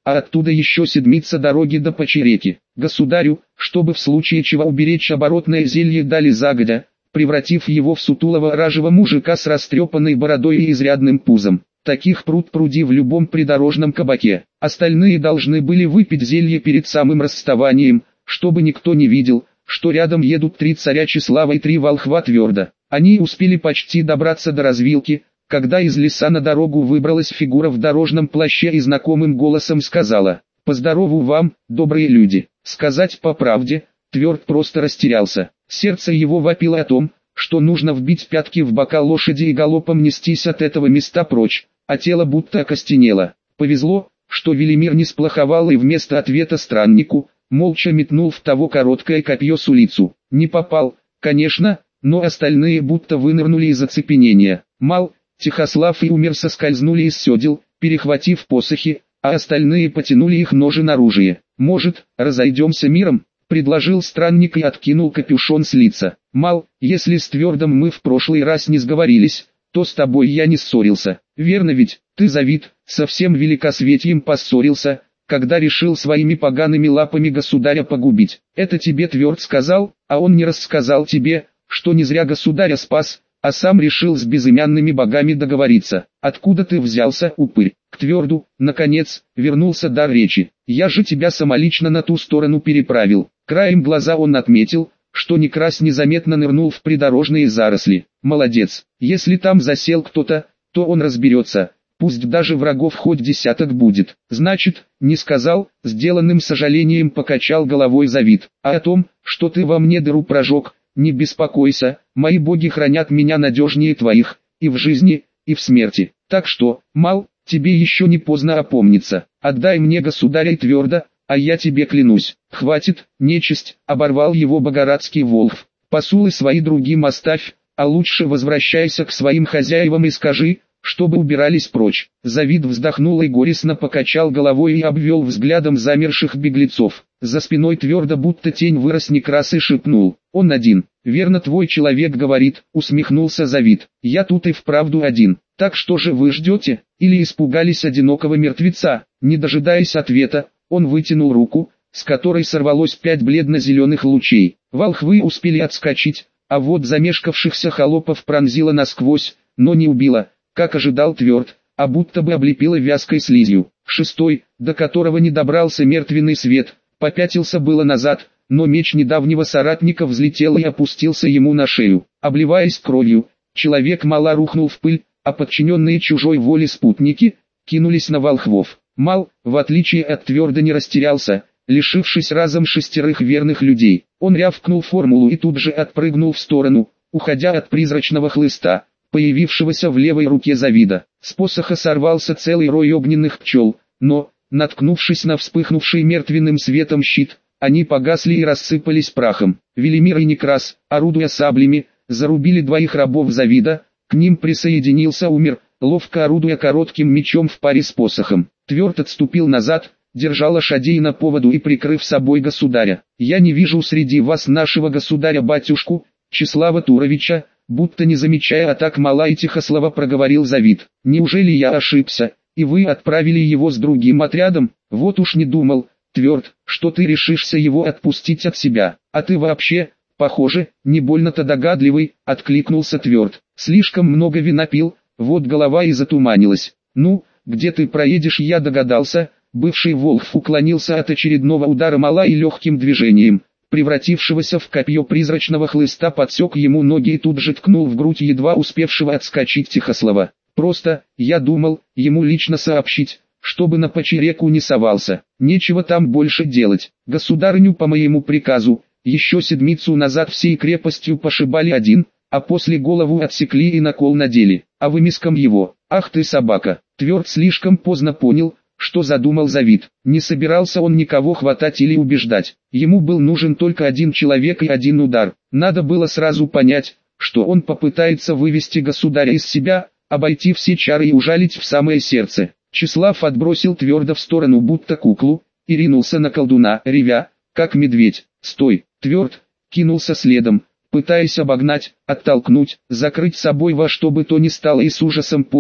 а оттуда еще седмица дороги до Почереки. Государю, чтобы в случае чего уберечь оборотное зелье дали загодя, превратив его в сутулого ражего мужика с растрепанной бородой и изрядным пузом. Таких пруд-пруди в любом придорожном кабаке. Остальные должны были выпить зелье перед самым расставанием, чтобы никто не видел, что рядом едут три царя Числава и три волхва твердо. Они успели почти добраться до развилки, когда из леса на дорогу выбралась фигура в дорожном плаще и знакомым голосом сказала: «Поздорову вам, добрые люди». Сказать по правде, Тверд просто растерялся. Сердце его вопило о том, что нужно вбить пятки в бока лошади и галопом нестись от этого места прочь, а тело будто окостенело. Повезло, что Велимир не сплоховал и вместо ответа страннику, молча метнул в того короткое копье с улицу. Не попал, конечно, но остальные будто вынырнули из оцепенения. Мал, Тихослав и Умер соскользнули из седел, перехватив посохи, а остальные потянули их ножи на оружие. «Может, разойдемся миром?» — предложил странник и откинул капюшон с лица. «Мал, если с Твердом мы в прошлый раз не сговорились, то с тобой я не ссорился. Верно ведь, ты, Завид, со всем великосветием поссорился, когда решил своими погаными лапами государя погубить. Это тебе Тверд сказал, а он не рассказал тебе, что не зря государя спас, а сам решил с безымянными богами договориться. Откуда ты взялся, упырь?» К Тверду, наконец, вернулся дар речи. «Я же тебя самолично на ту сторону переправил». Краем глаза он отметил, что Некрас незаметно нырнул в придорожные заросли. «Молодец, если там засел кто-то, то он разберется, пусть даже врагов хоть десяток будет». «Значит, не сказал», — сделанным сожалением покачал головой Завид. «А о том, что ты во мне дыру прожег, не беспокойся, мои боги хранят меня надежнее твоих, и в жизни, и в смерти. Так что, Мал, тебе еще не поздно опомниться. Отдай мне государя и Твердо, а я тебе клянусь». «Хватит, нечисть», — оборвал его богорадский Волхв. «Посулы свои другим оставь, а лучше возвращайся к своим хозяевам и скажи, чтобы убирались прочь». Завид вздохнул и горестно покачал головой и обвел взглядом замерших беглецов. За спиной Твердо будто тень вырос Некрас и шепнул: «Он один». «Верно твой человек говорит», — усмехнулся Завид. «Я тут и вправду один. Так что же вы ждете, или испугались одинокого мертвеца?» Не дожидаясь ответа, он вытянул руку, с которой сорвалось пять бледно-зеленых лучей. Волхвы успели отскочить, а вот замешкавшихся холопов пронзило насквозь, но не убило, как ожидал Тверд, а будто бы облепило вязкой слизью. Шестой, до которого не добрался мертвенный свет, попятился было назад, но меч недавнего соратника взлетел и опустился ему на шею. Обливаясь кровью, человек Мала рухнул в пыль, а подчиненные чужой воле спутники кинулись на волхвов. Мал, в отличие от Тверда, не растерялся, лишившись разом шестерых верных людей. Он рявкнул формулу и тут же отпрыгнул в сторону, уходя от призрачного хлыста, появившегося в левой руке Завида. С посоха сорвался целый рой огненных пчел, но, наткнувшись на вспыхнувший мертвенным светом щит, они погасли и рассыпались прахом. Велимир и Некрас, орудуя саблями, зарубили двоих рабов Завида, к ним присоединился Умер, ловко орудуя коротким мечом в паре с посохом. Тверд отступил назад, держа лошадей на поводу и прикрыв собой государя. «Я не вижу среди вас нашего государя-батюшку, Числава Туровича», будто не замечая атак Мала и Тихослава, проговорил Завид. «Неужели я ошибся, и вы отправили его с другим отрядом? Вот уж не думал, Тверд, что ты решишься его отпустить от себя. А ты вообще, похоже, не больно-то догадливый», — откликнулся Тверд. «Слишком много вина пил, вот голова и затуманилась». «Ну, где ты проедешь, я догадался». Бывший Волхв уклонился от очередного удара Мала и легким движением, превратившегося в копье призрачного хлыста, подсек ему ноги и тут же ткнул в грудь едва успевшего отскочить Тихослава. «Просто, я думал, ему лично сообщить, чтобы на Почереку не совался. Нечего там больше делать. Государыню по моему приказу, еще седмицу назад всей крепостью пошибали один, а после голову отсекли и на кол надели, а вымиском его. Ах ты собака!» Тверд слишком поздно понял, что задумал Завид. Не собирался он никого хватать или убеждать. Ему был нужен только один человек и один удар. Надо было сразу понять, что он попытается вывести государя из себя, обойти все чары и ужалить в самое сердце. Числав отбросил Твердо в сторону будто куклу, и ринулся на колдуна, ревя, как медведь. «Стой!» Тверд кинулся следом, пытаясь обогнать, оттолкнуть, закрыть собой во что бы то ни стало, и с ужасом понял,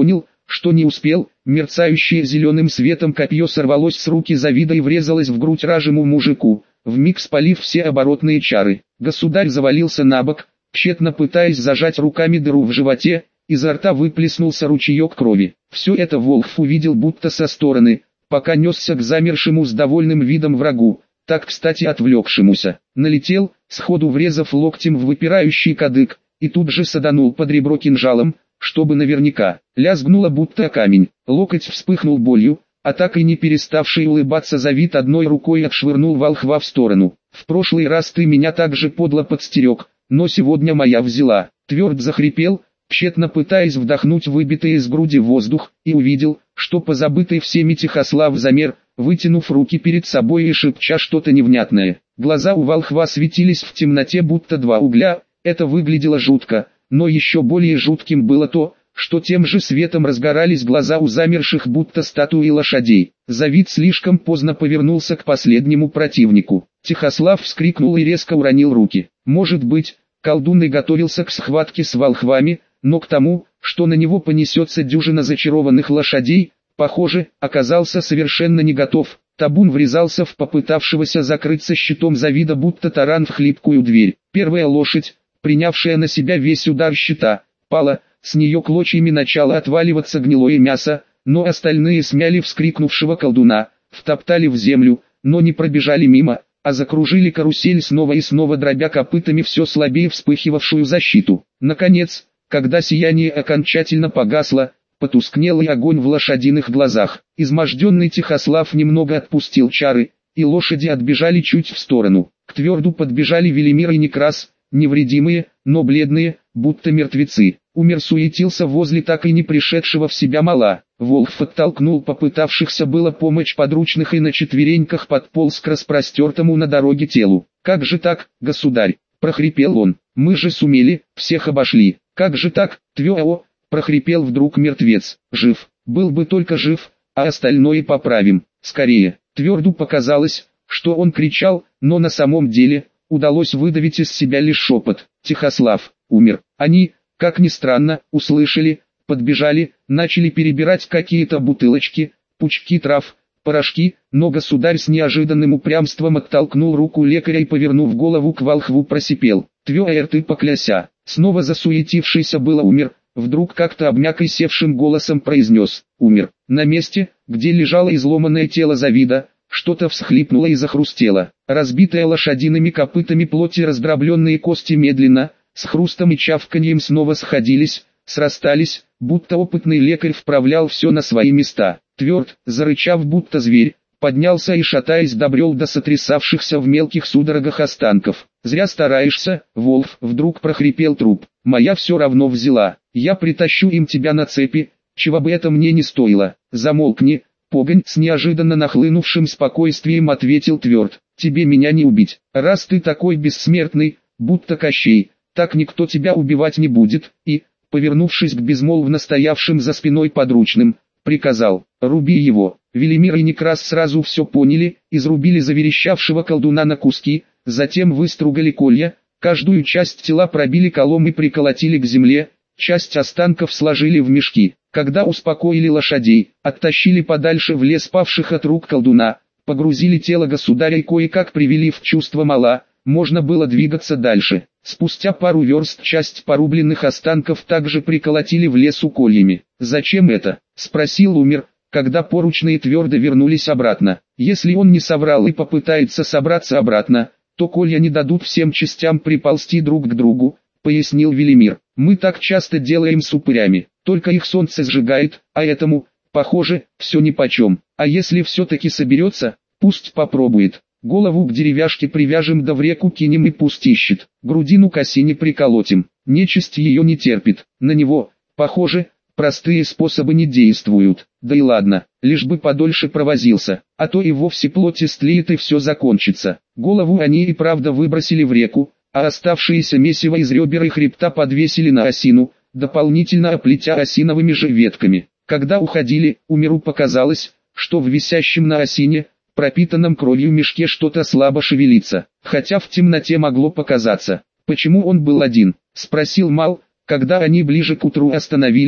что не успел, мерцающее зеленым светом копье сорвалось с руки Завида и врезалось в грудь ражему мужику, вмиг спалив все оборотные чары. Государь завалился на бок, тщетно пытаясь зажать руками дыру в животе, изо рта выплеснулся ручеек крови. Все это Волхв увидел будто со стороны, пока несся к замершему с довольным видом врагу, так кстати отвлекшемуся. Налетел, сходу врезав локтем в выпирающий кадык, и тут же саданул под ребро кинжалом, чтобы наверняка. Лязгнуло будто камень, локоть вспыхнул болью, а так и не переставший улыбаться Завид одной рукой отшвырнул волхва в сторону. «В прошлый раз ты меня так же подло подстерег, но сегодня моя взяла». Тверд захрипел, тщетно пытаясь вдохнуть выбитый из груди воздух, и увидел, что позабытый всеми Тихослав замер, вытянув руки перед собой и шепча что-то невнятное. Глаза у волхва светились в темноте будто два угля, это выглядело жутко, но еще более жутким было то, что тем же светом разгорались глаза у замерших будто статуи лошадей. Завид слишком поздно повернулся к последнему противнику. Тихослав вскрикнул и резко уронил руки. Может быть, колдун и готовился к схватке с волхвами, но к тому, что на него понесется дюжина зачарованных лошадей, похоже, оказался совершенно не готов. Табун врезался в попытавшегося закрыться щитом Завида будто таран в хлипкую дверь. Первая лошадь, принявшая на себя весь удар щита, пала, с нее клочьями начало отваливаться гнилое мясо, но остальные смяли вскрикнувшего колдуна, втоптали в землю, но не пробежали мимо, а закружили карусель снова и снова, дробя копытами все слабее вспыхивавшую защиту. Наконец, когда сияние окончательно погасло, потускнел и огонь в лошадиных глазах. Изможденный Тихослав немного отпустил чары, и лошади отбежали чуть в сторону. К Тверду подбежали Велимир и Некрас, невредимые, но бледные, будто мертвецы. Умер суетился возле так и не пришедшего в себя мала. Волхв оттолкнул попытавшихся было помочь подручных и на четвереньках подполз к распростертому на дороге телу. «Как же так, государь?» – прохрипел он. «Мы же сумели, всех обошли. Как же так, Твё-о?» – прохрипел вдруг мертвец. «Жив, был бы только жив, а остальное поправим. Скорее!» Тверду показалось, что он кричал, но на самом деле удалось выдавить из себя лишь шепот. Тихослав умер. Они, как ни странно, услышали, подбежали, начали перебирать какие-то бутылочки, пучки трав, порошки, но государь с неожиданным упрямством оттолкнул руку лекаря и, повернув голову к волхву, просипел: «Твё-эр ты покляся!» Снова засуетившийся было умер, вдруг как-то обмяк и севшим голосом произнес: «Умер». На месте, где лежало изломанное тело Завида, что-то всхлипнуло и захрустело. Разбитая лошадиными копытами плоть и раздробленные кости медленно, с хрустом и чавканьем снова сходились, срастались, будто опытный лекарь вправлял все на свои места. Тверд, зарычав будто зверь, поднялся и, шатаясь, добрел до сотрясавшихся в мелких судорогах останков. «Зря стараешься, Волхв», — вдруг прохрипел труп. «Моя все равно взяла. Я притащу им тебя на цепи, чего бы это мне не стоило». «Замолкни, погонь», — с неожиданно нахлынувшим спокойствием ответил Тверд. «Тебе меня не убить. Раз ты такой бессмертный, будто Кощей, так никто тебя убивать не будет». И, повернувшись к безмолвно стоявшим за спиной подручным, приказал: «Руби его». Велимир и Некрас сразу все поняли, изрубили заверещавшего колдуна на куски, затем выстругали колья, каждую часть тела пробили колом и приколотили к земле, часть останков сложили в мешки. Когда успокоили лошадей, оттащили подальше в лес павших от рук колдуна, погрузили тело государя и кое-как привели в чувство мала, можно было двигаться дальше. Спустя пару верст часть порубленных останков также приколотили в лесу кольями. «Зачем это?» – спросил умер, когда поручные твердо вернулись обратно. «Если он не соврал и попытается собраться обратно, то колья не дадут всем частям приползти друг к другу», — пояснил Велимир. «Мы так часто делаем с упырями, только их солнце сжигает, а этому, похоже, все нипочем. А если все-таки соберется, пусть попробует. Голову к деревяшке привяжем да в реку кинем и пусть ищет. Грудину к осине приколотим. Нечисть ее не терпит. На него, похоже, простые способы не действуют. Да и ладно, лишь бы подольше провозился, а то и вовсе плоть истлеет и все закончится». Голову они и правда выбросили в реку, а оставшиеся месиво из ребер и хребта подвесили на осину, дополнительно оплетя осиновыми же ветками. Когда уходили, Умеру показалось, что в висящем на осине, пропитанном кровью мешке что-то слабо шевелится, хотя в темноте могло показаться. «Почему он был один?» — спросил Мал, когда они ближе к утру остановились,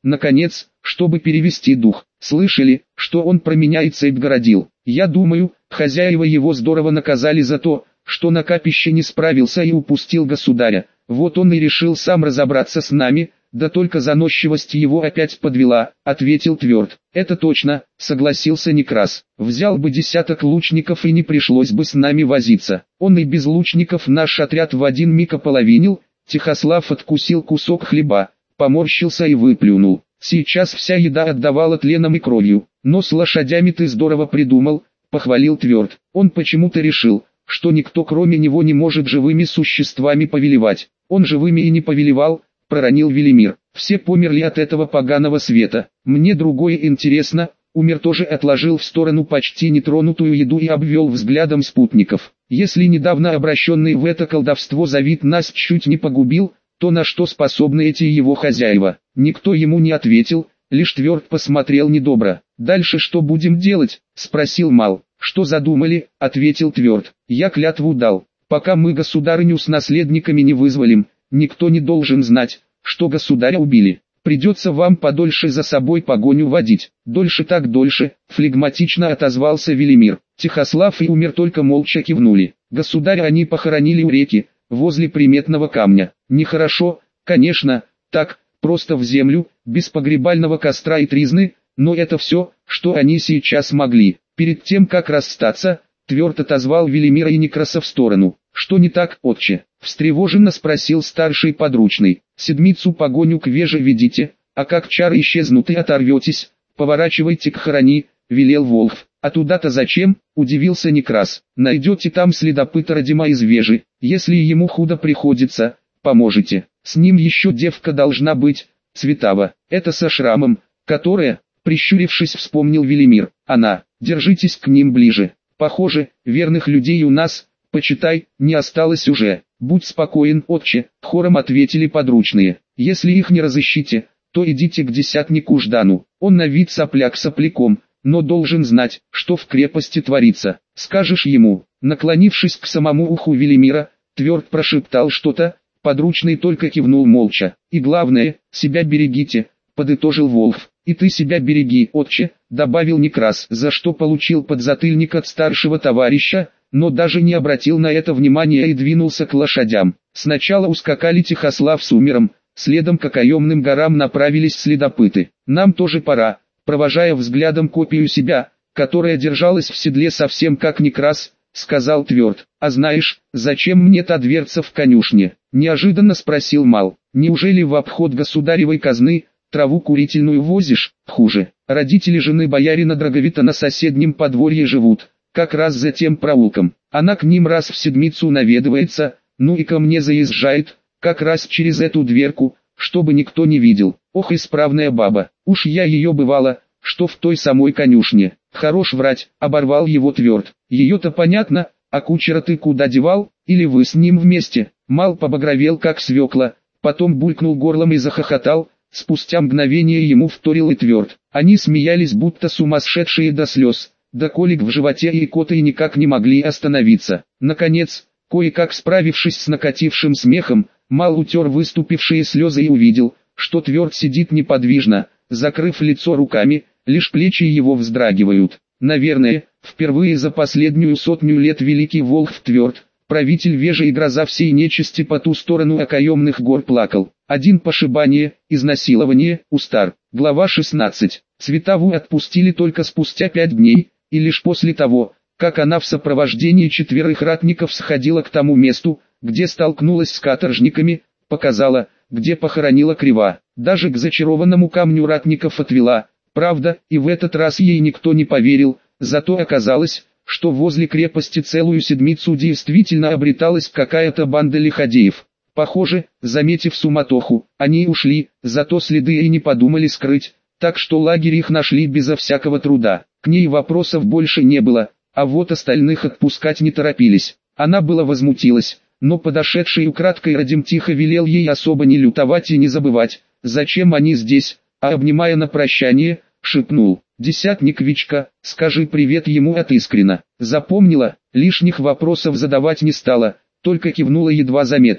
наконец, чтобы перевести дух. Слышали, что он про меня и цепь городил? Я думаю, хозяева его здорово наказали за то, что на капище не справился и упустил государя. Вот он и решил сам разобраться с нами, да только заносчивость его опять подвела, ответил Тверд. Это точно, согласился Некрас. Взял бы десяток лучников и не пришлось бы с нами возиться. Он и без лучников наш отряд в один миг ополовинил. Тихослав откусил кусок хлеба, поморщился и выплюнул. Сейчас вся еда отдавала тленом и кровью. Но с лошадями ты здорово придумал, похвалил Тверд. Он почему-то решил, что никто кроме него не может живыми существами повелевать. Он живыми и не повелевал, проронил Велимир. Все померли от этого поганого света. Мне другое интересно. Умер тоже, отложил в сторону почти нетронутую еду и обвел взглядом спутников. Если недавно обращенный в это колдовство Завид нас чуть не погубил, то на что способны эти его хозяева? Никто ему не ответил, лишь Тверд посмотрел недобро. «Дальше что будем делать?» — спросил Мал. «Что задумали?» — ответил Тверд. «Я клятву дал. Пока мы государыню с наследниками не вызволим, никто не должен знать, что государя убили. Придется вам подольше за собой погоню водить». «Дольше так дольше», — флегматично отозвался Велимир. Тихослав и Умер только молча кивнули. Государя они похоронили у реки, возле приметного камня. Нехорошо, конечно, так, просто в землю, без погребального костра и тризны, но это все, что они сейчас могли. Перед тем, как расстаться, Тверд отозвал Велимира и Некраса в сторону. «Что не так, отче?» — встревоженно спросил старший подручный. «Седмицу погоню к веже ведите, а как чары исчезнут и оторветесь, поворачивайте к хорони», — велел Волхв. «А туда-то зачем?» — удивился Некрас. «Найдете там следопыта Радима из вежи, если ему худо приходится, поможете. С ним еще девка должна быть, Цветава, это со шрамом, которая...» Прищурившись, вспомнил Велимир. «Она, держитесь к ним ближе. Похоже, верных людей у нас, почитай, не осталось уже». «Будь спокоен, отче», — хором ответили подручные. «Если их не разыщите, то идите к десятнику Ждану. Он на вид сопляк сопляком, но должен знать, что в крепости творится. Скажешь ему». Наклонившись к самому уху Велимира, Тверд прошептал что-то, подручный только кивнул молча. «И главное, себя берегите», — подытожил Волхв. «И ты себя береги, отче», — добавил Некрас, за что получил подзатыльник от старшего товарища, но даже не обратил на это внимания и двинулся к лошадям. Сначала ускакали Тихослав с Умером, следом к окаемным горам направились следопыты. «Нам тоже пора», — провожая взглядом копию себя, которая держалась в седле совсем как Некрас, сказал Тверд. «А знаешь, зачем мне та дверца в конюшне?» — неожиданно спросил Мал. «Неужели в обход государевой казны траву курительную возишь? Хуже. Родители жены боярина Драговита на соседнем подворье живут, как раз за тем проулком. Она к ним раз в седмицу наведывается, ну и ко мне заезжает, как раз через эту дверку, чтобы никто не видел. Ох, исправная баба. Уж я ее бывала, что в той самой конюшне». «Хорош врать», — оборвал его Тверд. «Ее-то понятно, а кучера ты куда девал, или вы с ним вместе?» Мал побагровел как свекла, потом булькнул горлом и захохотал. Спустя мгновение ему вторил и Тверд. Они смеялись, будто сумасшедшие до слез, да колик в животе и икоты никак не могли остановиться. Наконец, кое-как справившись с накатившим смехом, Мал утер выступившие слезы и увидел, что Тверд сидит неподвижно, закрыв лицо руками, лишь плечи его вздрагивают. Наверное, впервые за последнюю сотню лет великий Волхв Тверд, правитель вежи и гроза всей нечисти по ту сторону окаемных гор, плакал. Один пошибание, изнасилование, устар. Глава шестнадцать. Цветаву отпустили только спустя пять дней, и лишь после того, как она в сопровождении четверых ратников сходила к тому месту, где столкнулась с каторжниками, показала, где похоронила Крева. Даже к зачарованному камню ратников отвела. Правда, и в этот раз ей никто не поверил, зато оказалось, что возле крепости целую седмицу действительно обреталась какая-то банда лиходеев. Похоже, заметив суматоху, они ушли, зато следы и не подумали скрыть, так что лагерь их нашли безо всякого труда. К ней вопросов больше не было, а вот остальных отпускать не торопились. Она была возмутилась, но подошедший украдкой Радим тихо велел ей особо не лютовать и не забывать, зачем они здесь, а обнимая на прощание, шепнул: «Десятник Вичка, скажи привет ему от Искрена». Запомнила, лишних вопросов задавать не стала, только кивнула едва заметно.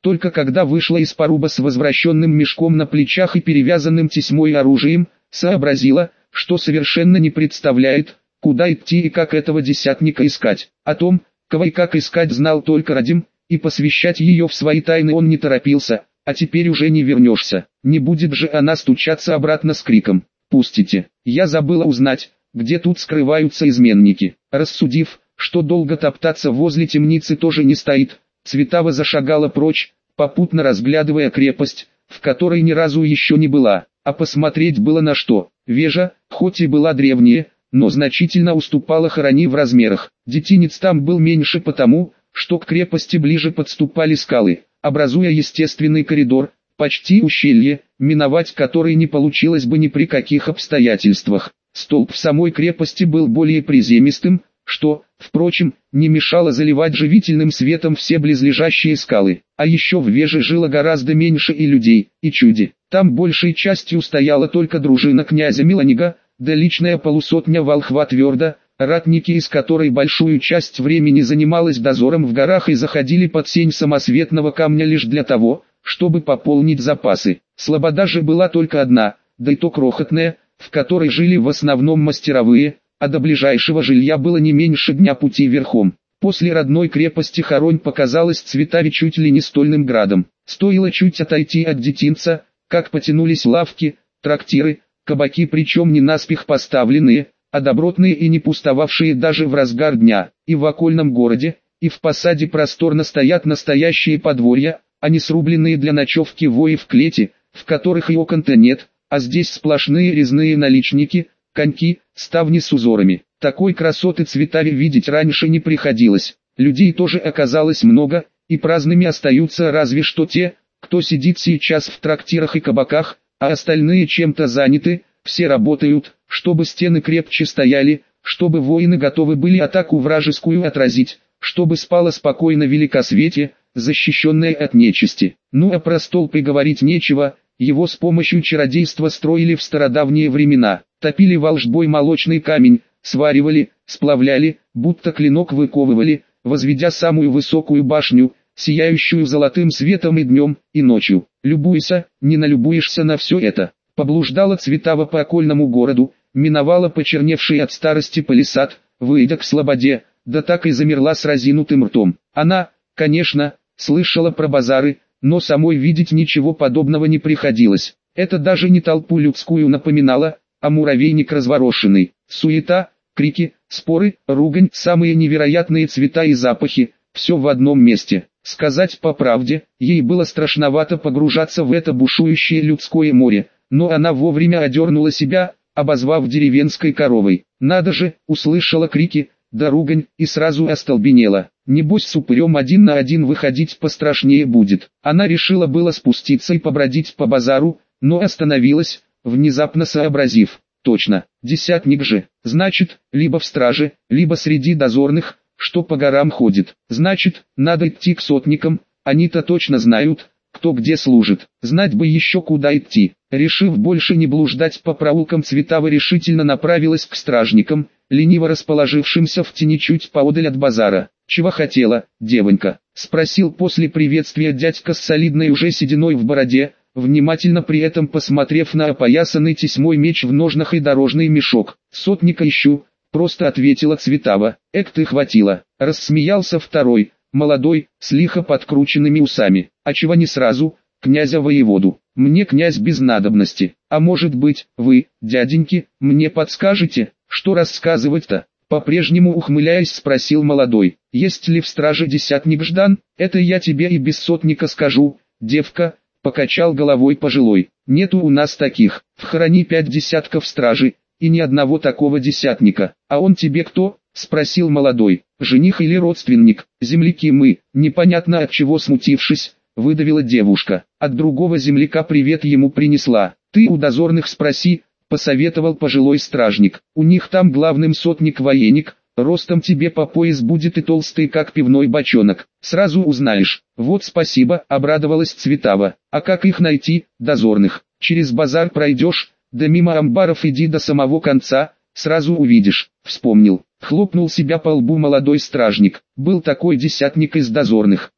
Только когда вышла из поруба с возвращенным мешком на плечах и перевязанным тесьмой оружием, сообразила, что совершенно не представляет, куда идти и как этого десятника искать. О том, кого и как искать, знал только Радим, и посвящать ее в свои тайны он не торопился. А теперь уже не вернешься. Не будет же она стучаться обратно с криком: «Пустите! Я забыла узнать, где тут скрываются изменники». Рассудив, что долго топтаться возле темницы тоже не стоит, Цветава зашагала прочь, попутно разглядывая крепость, в которой ни разу еще не была. А посмотреть было на что. Вежа, хоть и была древняя, но значительно уступала Хорони в размерах. Детинец там был меньше потому, что к крепости ближе подступали скалы, образуя естественный коридор, почти ущелье, миновать который не получилось бы ни при каких обстоятельствах. Столб в самой крепости был более приземистым, что, впрочем, не мешало заливать живительным светом все близлежащие скалы. А еще в Веже жило гораздо меньше и людей, и чуди. Там большей частью стояла только дружина князя Меланига, да личная полусотня волхва Твердо, ратники из которой большую часть времени занималась дозором в горах и заходили под сень самосветного камня лишь для того, чтобы пополнить запасы. Слобода же была только одна, да и то крохотная, в которой жили в основном мастеровые, а до ближайшего жилья было не меньше дня пути верхом. После родной крепости Хоронь показалась Цветаве чуть ли не стольным градом. Стоило чуть отойти от детинца, как потянулись лавки, трактиры, кабаки, причем не наспех поставленные, а добротные и не пустовавшие даже в разгар дня. И в окольном городе, и в посаде просторно стоят настоящие подворья, а не срубленные для ночевки вои в клете, в которых и окон-то нет, а здесь сплошные резные наличники, коньки, ставни с узорами. Такой красоты Цветаве видеть раньше не приходилось. Людей тоже оказалось много, и праздными остаются разве что те, кто сидит сейчас в трактирах и кабаках, а остальные чем-то заняты. Все работают, чтобы стены крепче стояли, чтобы воины готовы были атаку вражескую отразить, чтобы спало спокойно Великосветие, защищенное от нечисти. Ну а про столб и говорить нечего, его с помощью чародейства строили в стародавние времена. Топили волжбой молочный камень, сваривали, сплавляли, будто клинок выковывали, возведя самую высокую башню, сияющую золотым светом и днем, и ночью. Любуйся, не налюбуешься на все это. Поблуждала Цветава по окольному городу, миновала почерневший от старости палисад, выйдя к слободе, да так и замерла с разинутым ртом. Она, конечно, слышала про базары, но самой видеть ничего подобного не приходилось. Это даже не толпу людскую напоминало, а муравейник разворошенный. Суета, крики, споры, ругань, самые невероятные цвета и запахи, все в одном месте. Сказать по правде, ей было страшновато погружаться в это бушующее людское море, но она вовремя одернула себя, обозвав деревенской коровой. Надо же, услышала крики, да ругань, и сразу остолбенела. Небось с упырем один на один выходить пострашнее будет. Она решила было спуститься и побродить по базару, но остановилась, внезапно сообразив. Точно, десятник же, значит, либо в страже, либо среди дозорных, что по горам ходит. Значит, надо идти к сотникам, они-то точно знают, кто где служит. Знать бы еще куда идти. Решив больше не блуждать по проулкам, Цветава решительно направилась к стражникам, лениво расположившимся в тени чуть поодаль от базара. «Чего хотела, девонька?» — спросил после приветствия дядька с солидной уже сединой в бороде, внимательно при этом посмотрев на опоясанный тесьмой меч в ножнах и дорожный мешок. «Сотника ищу», — просто ответила Цветава. «Эк ты хватило!» — рассмеялся второй, молодой, с лихо подкрученными усами. «А чего не сразу, князя-воеводу? Мне князь без надобности. А может быть, вы, дяденьки, мне подскажете, что рассказывать-то?» По-прежнему ухмыляясь, спросил молодой. «Есть ли в страже десятник Ждан? Это я тебе и без сотника скажу, девка», — покачал головой пожилой. «Нету у нас таких. В Хорони пять десятков стражи, и ни одного такого десятника. А он тебе кто?» — спросил молодой. «Жених или родственник? Земляки мы», — непонятно от чего смутившись, выдавила девушка. От другого земляка привет ему принесла. «Ты у дозорных спроси», — посоветовал пожилой стражник. «У них там главным сотник-военник, ростом тебе по пояс будет и толстый как пивной бочонок. Сразу узнаешь». «Вот спасибо», — обрадовалась Цветава. «А как их найти, дозорных?» «Через базар пройдешь, да мимо амбаров иди до самого конца, сразу увидишь». «Вспомнил». Хлопнул себя по лбу молодой стражник. Был такой десятник из дозорных.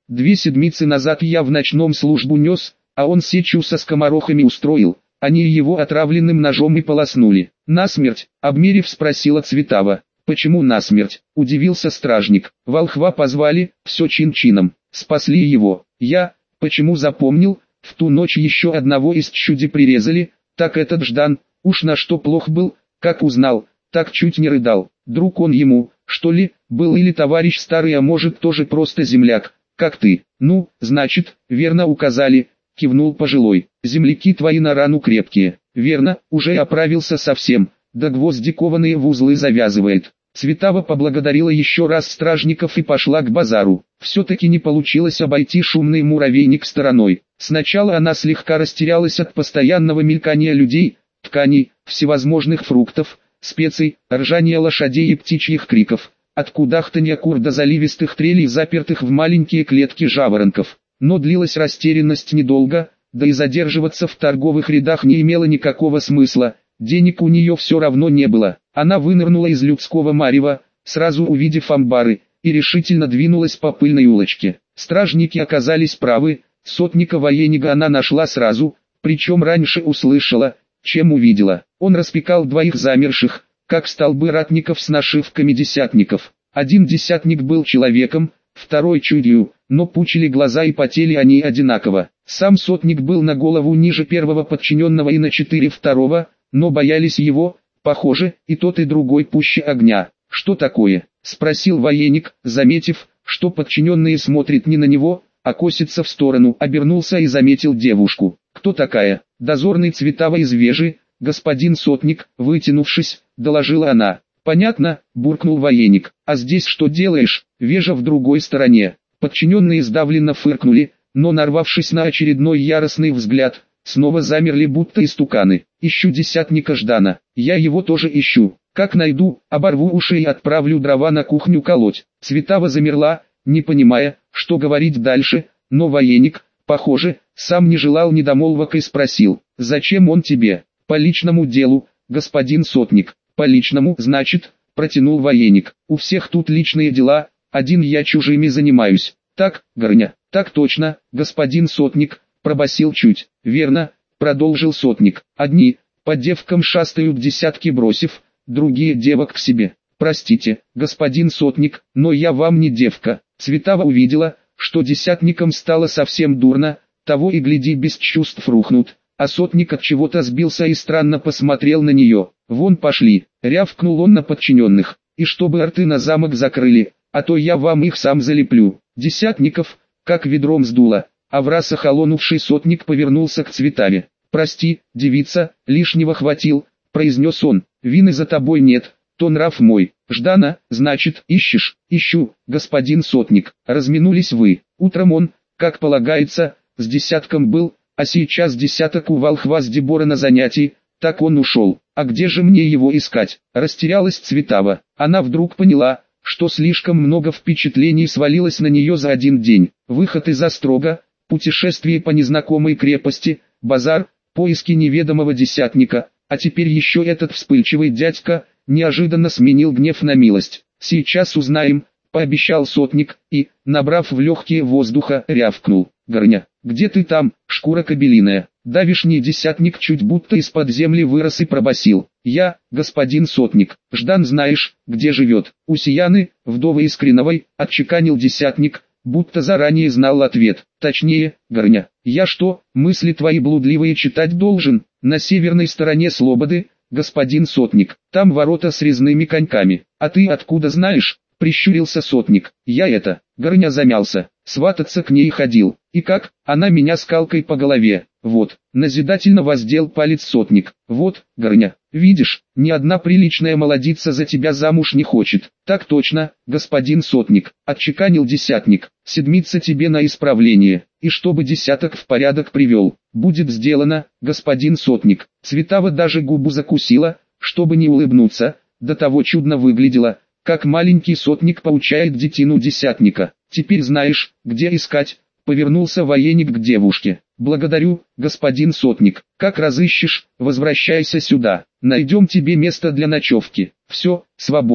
Две седмицы назад я в ночном службу нес, а он сечу со скоморохами устроил. Они его отравленным ножом и полоснули. Насмерть, обмерив, спросила Цветава. Почему насмерть? Удивился стражник. Волхва позвали, все чин-чином. Спасли его. Я, почему запомнил, в ту ночь еще одного из чуди прирезали, так этот Ждан, уж на что плох был, как узнал, так чуть не рыдал. Друг он ему, что ли, был или товарищ старый, а может тоже просто земляк, как ты. Ну, значит, верно указали, кивнул пожилой. Земляки твои на рану крепкие. Верно, уже оправился совсем, да гвозди кованые в узлы завязывает. Цветава поблагодарила еще раз стражников и пошла к базару. Все-таки не получилось обойти шумный муравейник стороной. Сначала она слегка растерялась от постоянного мелькания людей, тканей, всевозможных фруктов, специй, ржания лошадей и птичьих криков, от кудахтанья кур до заливистых трелей, запертых в маленькие клетки жаворонков. Но длилась растерянность недолго, да и задерживаться в торговых рядах не имело никакого смысла. Денег у нее все равно не было. Она вынырнула из людского марева, сразу увидев амбары, и решительно двинулась по пыльной улочке. Стражники оказались правы, сотника военника она нашла сразу, причем раньше услышала, чем увидела. Он распекал двоих замерших, как столбы ратников с нашивками десятников. Один десятник был человеком, второй чудью, но пучили глаза и потели они одинаково. Сам сотник был на голову ниже первого подчиненного и на четыре второго, но боялись его, похоже, и тот и другой пуще огня. «Что такое?» — спросил военник, заметив, что подчиненные смотрят не на него, а косятся в сторону. Обернулся и заметил девушку. «Кто такая?» «Дозорный Цветава из Вежи, господин сотник», вытянувшись, доложила она. «Понятно», — буркнул военник. «А здесь что делаешь?» «Вежа в другой стороне». Подчиненные сдавленно фыркнули, но, нарвавшись на очередной яростный взгляд, снова замерли будто истуканы. «Ищу десятника Ждана. Я его тоже ищу. Как найду, оборву уши и отправлю дрова на кухню колоть». Цветава замерла, не понимая, что говорить дальше, но военник, похоже, сам не желал недомолвок и спросил: «Зачем он тебе?» «По личному делу, господин сотник». «По личному, значит?» — протянул военник. «У всех тут личные дела, один я чужими занимаюсь». «Так, Горня?» «Так точно, господин сотник», — пробасил чуть. «Верно», — продолжил сотник. «Одни, по девкам шастают десятки бросив, другие девок к себе». «Простите, господин сотник, но я вам не девка». Цветава увидела, что десятникам стало совсем дурно, того и гляди без чувств рухнут, а сотник от чего-то сбился и странно посмотрел на нее. «Вон пошли», — рявкнул он на подчиненных, — «и чтобы рты на замок закрыли, а то я вам их сам залеплю». Десятников, как ведром сдуло, а враз охолонувший сотник повернулся к Цветаве. «Прости, девица, лишнего хватил», — произнес он, — «вины за тобой нет, то нрав мой». «Ждана, значит, ищешь?» «Ищу, господин сотник». «Разминулись вы. Утром он, как полагается, с десятком был, а сейчас десяток у волхва с Дебора на занятии, так он ушел. А где же мне его искать?» Растерялась Цветава. Она вдруг поняла, что слишком много впечатлений свалилось на нее за один день. Выход из острога, путешествие по незнакомой крепости, базар, поиски неведомого десятника, а теперь еще этот вспыльчивый дядька неожиданно сменил гнев на милость. «Сейчас узнаем», — пообещал сотник, и, набрав в легкие воздуха, рявкнул: «Горня, где ты там, шкура кобелиная?» Давишний десятник чуть будто из-под земли вырос и пробасил: «Я, господин сотник, Ждан знаешь, где живет?» «У Сияны, вдовы Искриновой», — отчеканил десятник, будто заранее знал ответ. «Точнее, Горня, я что, мысли твои блудливые читать должен?» «На северной стороне Слободы, господин сотник, там ворота с резными коньками». «А ты откуда знаешь?» — прищурился сотник. «Я это...» — Горня замялся. «Свататься к ней ходил. И как? Она меня скалкой по голове». «Вот», — назидательно воздел палец сотник. «Вот, Горня, видишь, ни одна приличная молодица за тебя замуж не хочет». «Так точно, господин сотник», — отчеканил десятник. «Седмица тебе на исправление, и чтобы десяток в порядок привел». «Будет сделано, господин сотник». Цветава даже губу закусила, чтобы не улыбнуться, до того чудно выглядела, как маленький сотник поучает детину десятника. «Теперь знаешь, где искать», — повернулся военник к девушке. «Благодарю, господин сотник. Как разыщешь, возвращайся сюда. Найдем тебе место для ночевки. Все, свободно».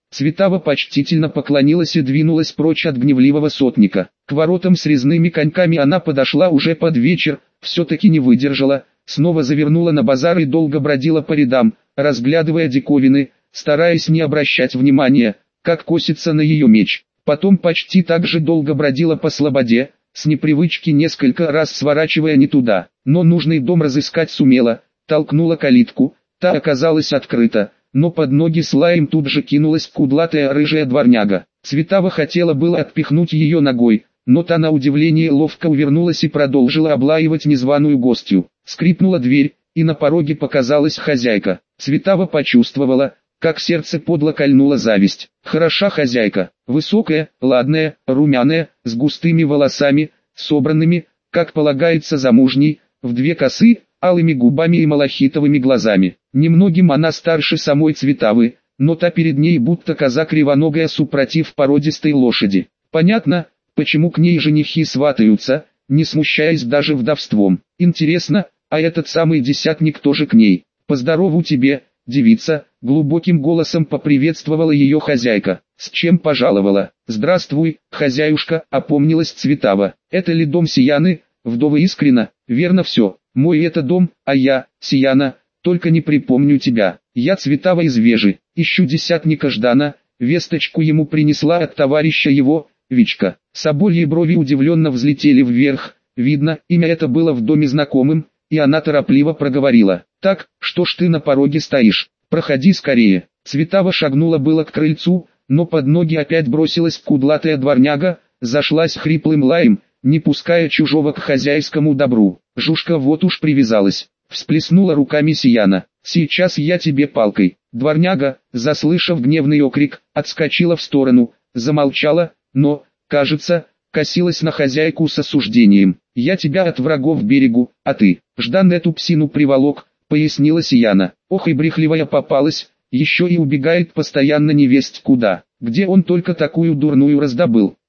Цветава почтительно поклонилась и двинулась прочь от гневливого сотника. К воротам с резными коньками она подошла уже под вечер, все-таки не выдержала, снова завернула на базар и долго бродила по рядам, разглядывая диковины, стараясь не обращать внимания, как косится на ее меч. Потом почти так же долго бродила по слободе, с непривычки несколько раз сворачивая не туда, но нужный дом разыскать сумела, толкнула калитку, та оказалась открыта, но под ноги с лаем тут же кинулась кудлатая рыжая дворняга. Цветава хотела было отпихнуть ее ногой, но та на удивление ловко увернулась и продолжила облаивать незваную гостью. Скрипнула дверь, и на пороге показалась хозяйка. Цветава почувствовала, как сердце подло кольнула зависть. Хороша хозяйка, высокая, ладная, румяная, с густыми волосами, собранными, как полагается замужней, в две косы, алыми губами и малахитовыми глазами. Немногим она старше самой Цветавы, но та перед ней будто коза кривоногая супротив породистой лошади. Понятно, почему к ней женихи сватаются, не смущаясь даже вдовством. Интересно, а этот самый десятник тоже к ней. «Поздорову тебе, девица», — глубоким голосом поприветствовала ее хозяйка. «С чем пожаловала?» «Здравствуй, хозяюшка», — опомнилась Цветава. «Это ли дом Сияны, вдовы Искрена?» «Верно все. Мой это дом, а я, Сияна, только не припомню тебя. Я Цветава из Вежи, ищу десятника Ждана». Весточку ему принесла от товарища его, Вичка. Собольи брови удивленно взлетели вверх. Видно, имя это было в доме знакомым, и она торопливо проговорила. «Так, что ж ты на пороге стоишь? Проходи скорее». Цветава шагнула было к крыльцу, но под ноги опять бросилась кудлатая дворняга, зашлась хриплым лаем, не пуская чужого к хозяйскому добру. «Жушка вот уж привязалась», — всплеснула руками Сияна. «Сейчас я тебе палкой». Дворняга, заслышав гневный окрик, отскочила в сторону, замолчала, но, кажется, косилась на хозяйку с осуждением. «Я тебя от врагов берегу, а ты, Ждан эту псину приволок», — пояснила Сияна. «Ох и брехливая попалась, еще и убегает постоянно невесть куда. Где он только такую дурную раздобыл?»